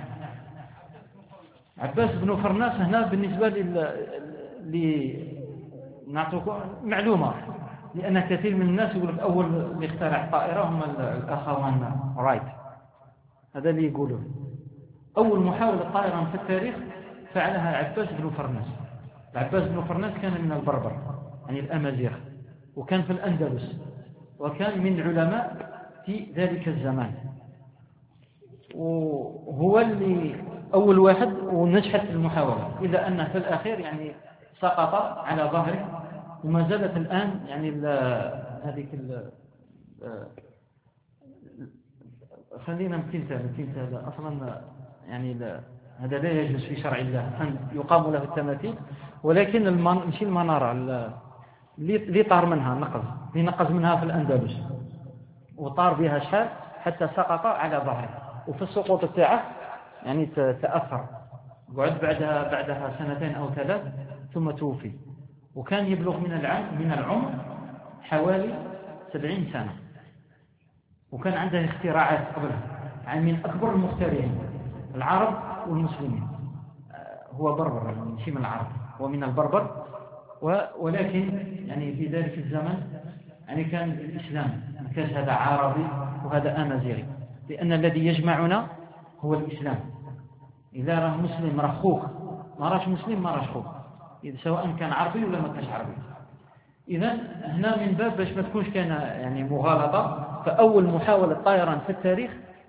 عباس بن فرناس. هنا بالنسبة لي نعطيكم معلومة، لأن كثير من الناس يقول أول اللي اخترع الطائرة هم الأخوان رايت، هذا اللي يقولوا أول محاولة طائرة في التاريخ فعلها عباس بن فرناس. عباس بن فرناس كان من البربر يعني الأمازيغ، وكان في الأندلس، وكان من علماء في ذلك الزمان، وهو اللي أول واحد ونجحت المحاولة، إلا أنه في الأخير يعني سقط على ظهره، وما زالت الآن يعني هذيك خلينا نمثلتها نمثلتها أصلا يعني لا هذا لا يجوز في شرع الله أن يقام له التماثيل، ولكن المن... ماشي المنارة اللي طار منها نقز اللي نقز منها في الأندلس وطار بها شاب حتى سقط على ظهره، وفي السقوط تاعه يعني تأثر، وقعد بعدها بعدها سنتين أو ثلاث ثم توفي، وكان يبلغ من العمر من العمر حوالي سبعين سنة، وكان عنده اختراعات قبلها، يعني من أكبر المخترعين العرب والمسلمين. هو بربر يعني ماشي من العرب، هو من البربر، ولكن يعني في ذلك الزمن يعني كان الإسلام ما كانش هذا عربي وهذا أمازيغي، لأن الذي يجمعنا هو الإسلام. إذا راه مسلم راه خوك، ما راش مسلم ما راش خوك، إذا سواء كان عربي ولا ما كانش عربي. إذا هنا من باب باش ما تكونش كان يعني مغالطة، فأول محاولة طائران في التاريخ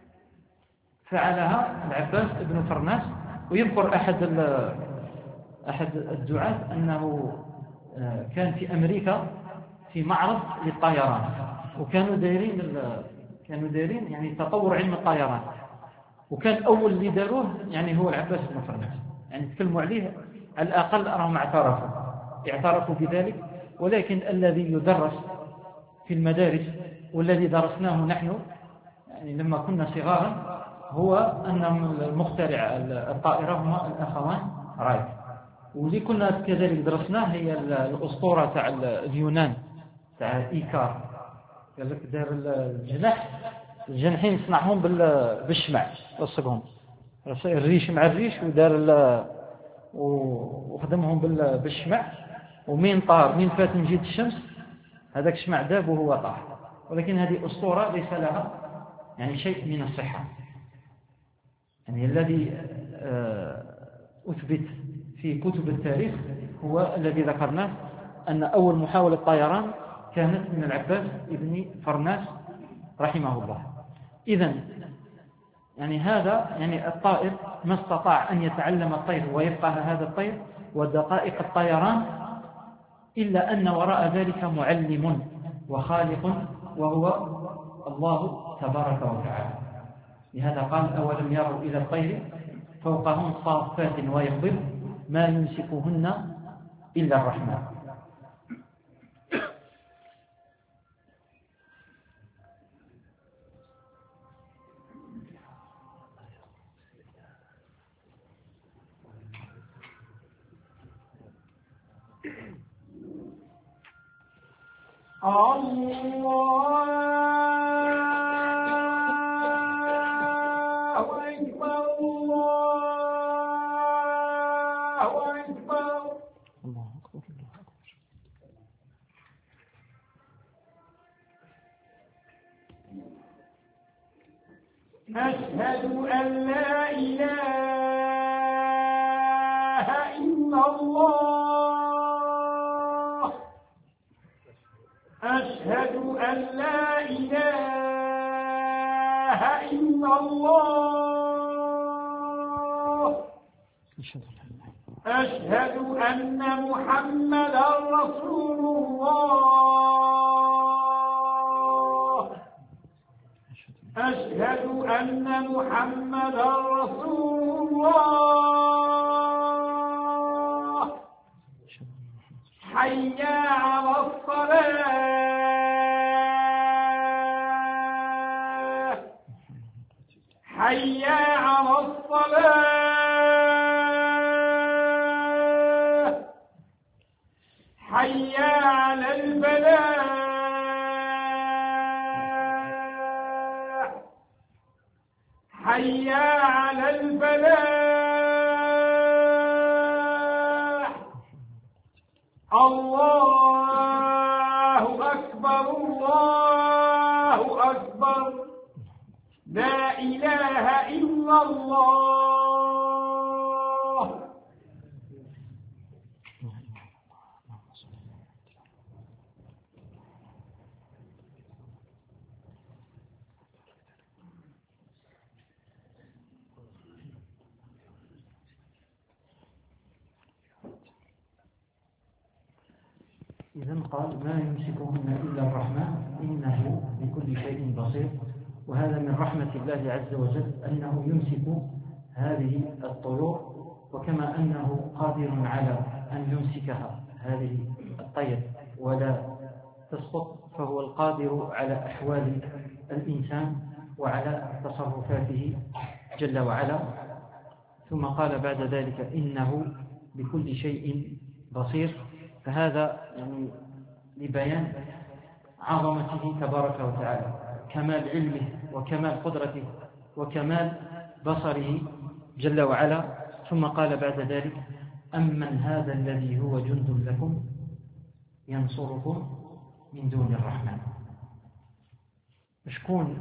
فعلها العباس بن فرناس. ويذكر أحد أحد الدعاة أنه كان في أمريكا في معرض للطيران، وكانوا دايرين كانوا دايرين يعني تطور علم الطيران، وكان أول اللي داروه يعني هو العباس بن فرناس، يعني تكلموا عليه على الأقل راهم اعترفوا اعترفوا بذلك. ولكن الذي يدرس في المدارس والذي درسناه نحن يعني لما كنا صغارا هو أن المخترع الطائرة هما الأخوان رايت، واللي كنا كذلك درسناه هي الأسطورة تاع اليونان تاع إيكار، قال لك دار الجناح الجناحين صنعهم بالشمع لصقهم الريش مع الريش، ودار وخدمهم بالشمع، ومين طار مين فات من جهة الشمس هذاك الشمع داب وهو طار. ولكن هذه أسطورة ليس لها يعني شيء من الصحة. يعني الذي أثبت في كتب التاريخ هو الذي ذكرناه، أن أول محاولة طيران كانت من العباس ابن فرناس رحمه الله. إذن يعني هذا يعني الطائر ما استطاع أن يتعلم الطير ويفقه هذا الطير ودقائق الطيران إلا أن وراء ذلك معلم وخالق وهو الله تبارك وتعالى. لهذا قال أولم يروا إلى الطير فوقهم صافات ويقبض ما يمسكهن إلا الرحمن. أشهد أن لا إله إلا الله أشهد أن لا إله إلا الله أشهد أن محمدا رسول الله أشهد أن محمدا رسول الله حي على الصلاة حي على الصلاة حي على الفلاح حي على الفلاح الله أكبر الله أكبر لا إله إلا الله. إذن قال ما يمسكهن إلا الرحمن إنه بكل شيء بصير. وهذا من رحمة الله عز وجل أنه يمسك هذه الطيور، وكما أنه قادر على أن يمسكها هذه الطير ولا تسقط، فهو القادر على أحوال الإنسان وعلى تصرفاته جل وعلا. ثم قال بعد ذلك إنه بكل شيء بصير، فهذا يعني لبيان عظمته تبارك وتعالى، كمال علمه وكمال قدرته وكمال بصره جل وعلا. ثم قال بعد ذلك أمن هذا الذي هو جند لكم ينصركم من دون الرحمن. شكون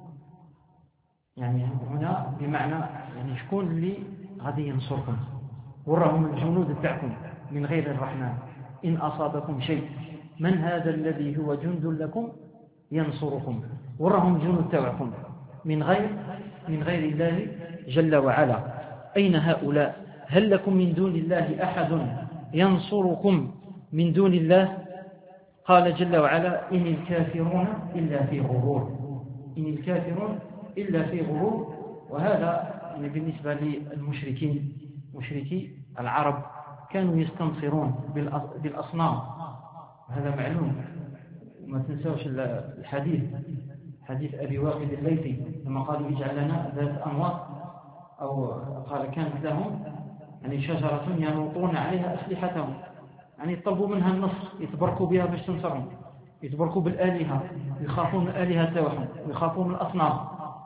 يعني هنا بمعنى يعني شكون اللي غادي ينصركم؟ وراهم الجنود تاعكم من غير الرحمن إن أصابكم شيء. من هذا الذي هو جند لكم ينصركم؟ وراهم الجنود تاعكم من غير من غير الله جل وعلا. أين هؤلاء؟ هل لكم من دون الله أحد ينصركم من دون الله؟ قال جل وعلا إن الكافرون إلا في غرور. إن الكافرون إلا في غرور. وهذا يعني بالنسبة للمشركين، مشركي العرب، كانوا يستنصرون بالأصنام، هذا معلوم. ما تنسوش الحديث حديث أبي واقد الليثي لما قالوا اجعل لنا ذات أنواط، أو قال كانت لهم يعني شجرة ينوطون عليها أسلحتهم، يعني يطلبوا منها النصر، يتبركوا بها باش تنصرهم، يتبركوا بالآلهة، يخافون من الآلهة تاعهم، ويخافون من الأصنام،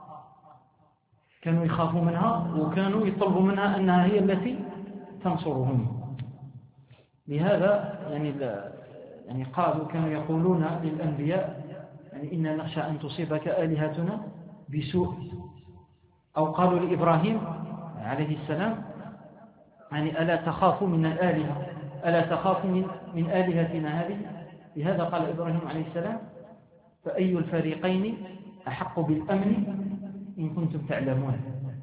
كانوا يخافوا منها وكانوا يطلبوا منها أنها هي التي تنصرهم. لهذا يعني يعني قالوا كانوا يقولون للأنبياء يعني إنا نخشى أن تصيبك آلهتنا بسوء، أو قالوا لإبراهيم عليه السلام يعني ألا تخافوا من الآلهة، ألا تخافوا من, من آلهتنا هذه. لهذا قال إبراهيم عليه السلام فأي الفريقين أحق بالأمن إن كنتم تعلمون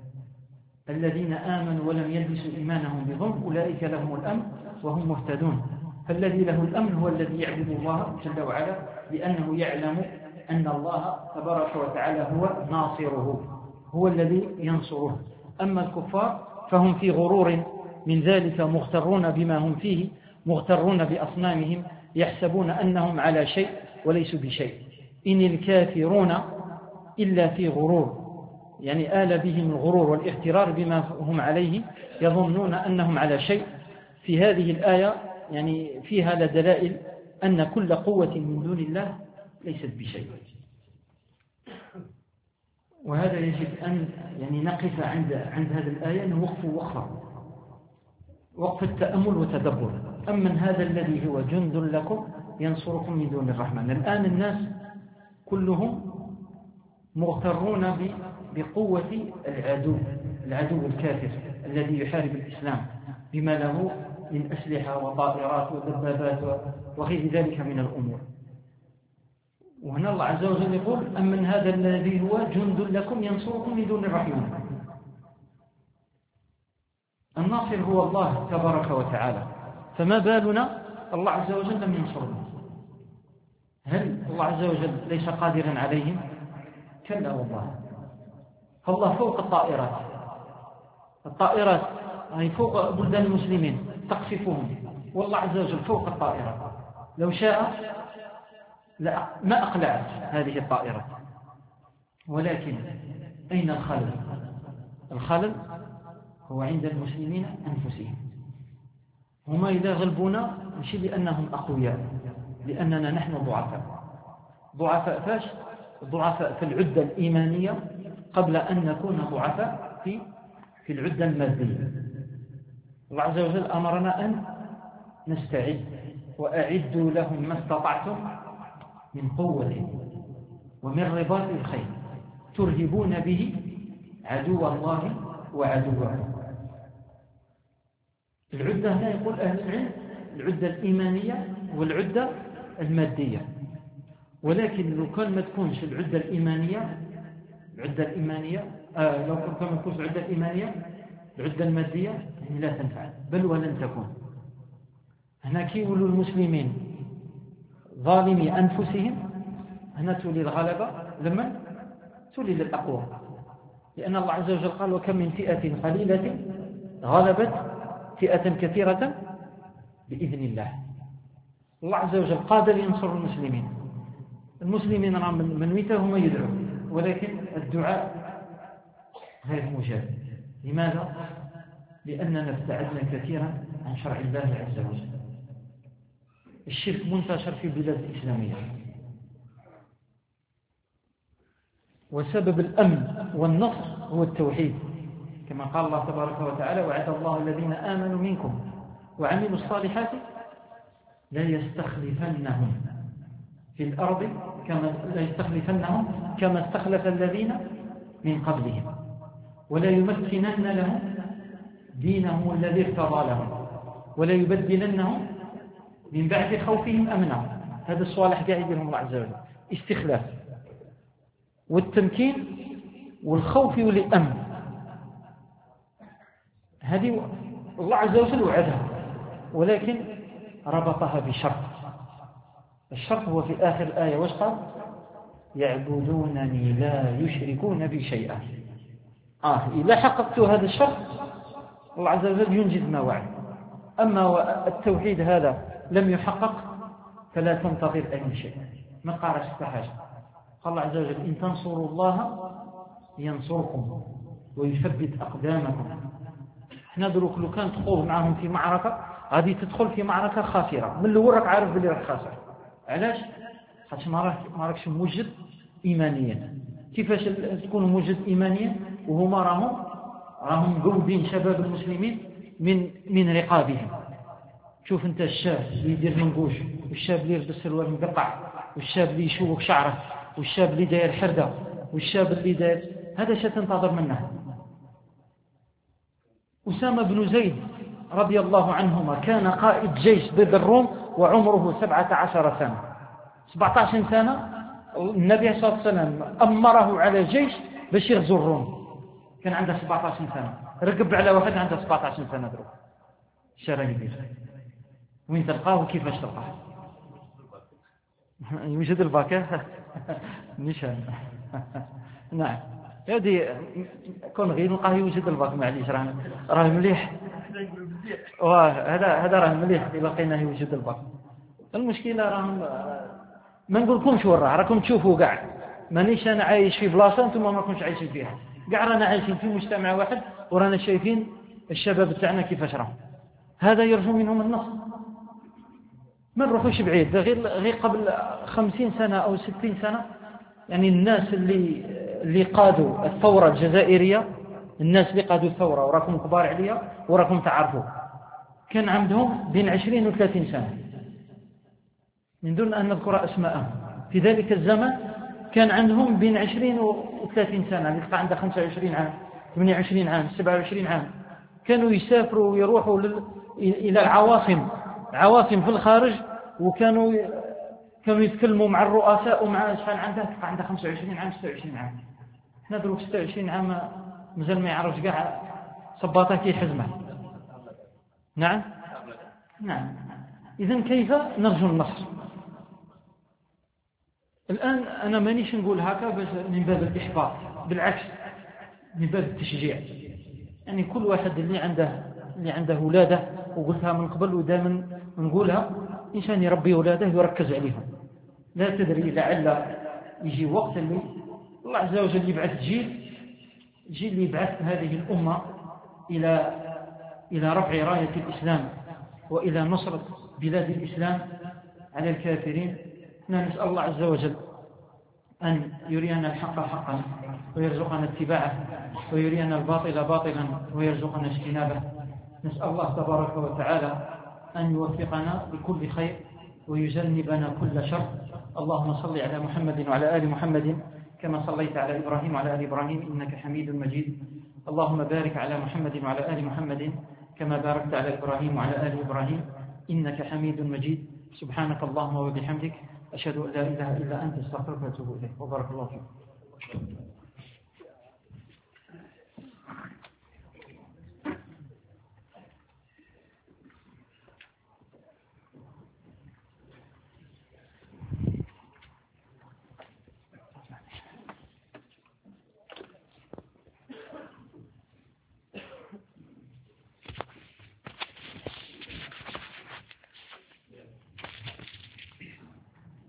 الذين آمنوا ولم يلبسوا إيمانهم بظلم أولئك لهم الأمن وهم مهتدون. فالذي له الأمن هو الذي يعبد الله جل وعلا، لأنه يعلم أن الله تبارك وتعالى هو ناصره، هو الذي ينصره. أما الكفار فهم في غرور من ذلك، مغترون بما هم فيه، مغترون بأصنامهم، يحسبون أنهم على شيء وليسوا بشيء. إن الكافرون إلا في غرور، يعني آل بهم الغرور والاغترار بما هم عليه، يظنون أنهم على شيء. في هذه الآية يعني فيها دلائل أن كل قوة من دون الله ليست بشيء. وهذا يجب أن يعني نقف عند عند هذه الآية، نوقف وقفة وقف التأمل وتدبر. أمن هذا الذي هو جند لكم ينصركم من دون الرحمن. الآن الناس كلهم مغترون بقوة العدو العدو الكافر الذي يحارب الإسلام بما له من أسلحة وطائرات ودبابات وغير ذلك من الأمور. وهنا الله عز وجل يقول أمن هذا الذي هو جند لكم ينصركم من دون الرحمن. الناصر هو الله تبارك وتعالى، فما بالنا الله عز وجل لم ينصرنا؟ هل الله عز وجل ليس قادرا عليهم؟ كلا والله. فالله فوق الطائرات، الطائرات يعني فوق بلدان المسلمين تقصفهم، والله عز وجل فوق الطائرات، لو شاء لا ما أقلعت هذه الطائرات. ولكن أين الخلل؟ الخلل هو عند المسلمين أنفسهم. هما إذا غلبونا مش لأنهم أقوياء، لأننا نحن ضعفاء. ضعفاء فاش؟ ضعفاء في العدة الإيمانية قبل أن نكون ضعفاء في في العدة المادية. الله عز وجل أمرنا أن نستعد، وأعدوا لهم ما استطعتم من قوة ومن رباط الخيل ترهبون به عدو الله وعدوكم. العدة هنا يقول أهل العلم العدة الإيمانية والعدة المادية، ولكن لو كان ما تكونش العدة الإيمانية العدة الإيمانية آه لو كان ما تكونش العدة الإيمانية العدة المادية يعني لا تنفع، بل ولن تكون. هنا كي يقولوا المسلمين ظالمي أنفسهم، هنا تولي الغلبة لمن؟ تولي للأقوى، لأن الله عز وجل قال وكم من فئة قليلة غلبت فئة كثيرة بإذن الله. الله عز وجل قادر ينصر المسلمين. المسلمين من ميتهم يدعو، ولكن الدعاء غير مجاب. لماذا؟ لأننا ابتعدنا كثيرا عن شرع الله عز وجل. الشرك منتشر في بلاد الإسلامية، وسبب الأمن والنصر هو التوحيد، كما قال الله تبارك وتعالى وعد الله الذين آمنوا منكم وعملوا الصالحات لا يستخلفنهم في الأرض كما لا يستخلفنهم كما استخلف الذين من قبلهم ولا يمكنن لهم دينهم الذي ارتضى لهم ولا يبدلنهم من بعد خوفهم أمنا. هذا الصالح قاعد يديرهم الله عز وجل، استخلاف والتمكين والخوف والأمن. هذه الله عز وجل وعدها، ولكن ربطها بشرط. الشرط هو في آخر الآية واش قال؟ يعبدونني لا يشركون بي شيئا. آه إذا حققت هذا الشرط الله عز وجل ينجز ما وعد. أما التوحيد هذا لم يحقق فلا تنتظر أي شيء، ما قارش حاجة. قال الله عز وجل إن تنصروا الله ينصركم ويثبت أقدامكم. احنا دروك لو كان تدخل معهم في معركة غادي تدخل في معركة خاسرة، من الأول راك عارف بلي راك خاسر. علاش؟ خاطش ما راك ما راكش موجد إيمانيا. كيفاش تكون موجد إيمانيا وهما راهم راهم مقودين شباب المسلمين من من رقابهم؟ شوف انت الشاب اللي يدير منقوش، والشاب اللي يلبس سروال مقطع، والشاب اللي يشوك شعره، والشاب اللي داير حردة، والشاب اللي داير هذا شيء تنتظر منه. أسامة بن زيد رضي الله عنهما كان قائد جيش ضد الروم وعمره سبعة عشر سنة. سبعة عشر سنة النبي صلى الله عليه وسلم أمره على جيش باش يغزو الروم، كان عنده سبعة عشر سنة. ركب على واحد عنده سبعة عشر سنة دروك، شرا يدير وين تلقاه وكيفاش تلقاه؟ يوجد الباكة نشان نعم هذه كون غير نلقاه يوجد الباك، معليش راه راه مليح، وهذا هذا راه مليح إذا لقيناه يوجد الباك. المشكلة راهم ما نقولكمش وين راه، راكم تشوفوا كاع. مانيش انا عايش في بلاصه انتم ما راكمش عايشين فيها، كاع رانا عايشين في مجتمع واحد ورانا شايفين الشباب تاعنا كيفاش راهم. هذا يرجو منهم النصر. ما نروحوش بعيد، غير غير قبل خمسين سنة أو ستين سنة يعني الناس اللي اللي قادوا الثورة الجزائرية، الناس اللي قادوا الثورة وراكم كبار عليها وراكم تعرفوا، كان عندهم بين عشرين وثلاثين سنة من دون أن نذكر أسماءهم. في ذلك الزمن كان عندهم بين عشرين وثلاثين سنة، اللي تلقى عنده خمسة وعشرين عام، ثمانية وعشرين عام، سبعة وعشرين عام. كانوا يسافروا ويروحوا لل... إلى العواصم عواصم في الخارج، وكانوا كانوا يتكلموا مع الرؤساء ومع شحال عنده تلقى عنده خمسة وعشرين عام ستة وعشرين عام. احنا دروك ستة وعشرين عام مازال ما يعرفش كاع صباطه كي حزمه. نعم نعم. إذن كيف نرجو النصر؟ الآن أنا مانيش نقول هكا بس من باب الإحباط، بالعكس من باب التشجيع. يعني كل واحد اللي عنده اللي عنده ولاده، وقلتها من قبل ودائما نقولها، إنسان يربي ولاده يركز عليهم. لا تدري لعل يجي وقت اللي الله عز وجل يبعث جيل جيل اللي يبعث هذه الأمة إلى إلى رفع راية الإسلام وإلى نصرة بلاد الإسلام على الكافرين. نسأل الله عز وجل أن يرينا الحق حقا ويرزقنا اتباعه، ويرينا الباطل باطلا ويرزقنا اجتنابه. نسأل الله تبارك وتعالى أن يوفقنا لكل خير ويجنبنا كل شر. اللهم صل على محمد وعلى آل محمد كما صليت على إبراهيم وعلى آل إبراهيم إنك حميد مجيد. اللهم بارك على محمد وعلى آل محمد كما باركت على إبراهيم وعلى آل إبراهيم إنك حميد مجيد. سبحانك اللهم وبحمدك، أشهد أن لا إله إلا أنت، استغفرك وأتوب إليك، وبارك الله فيك.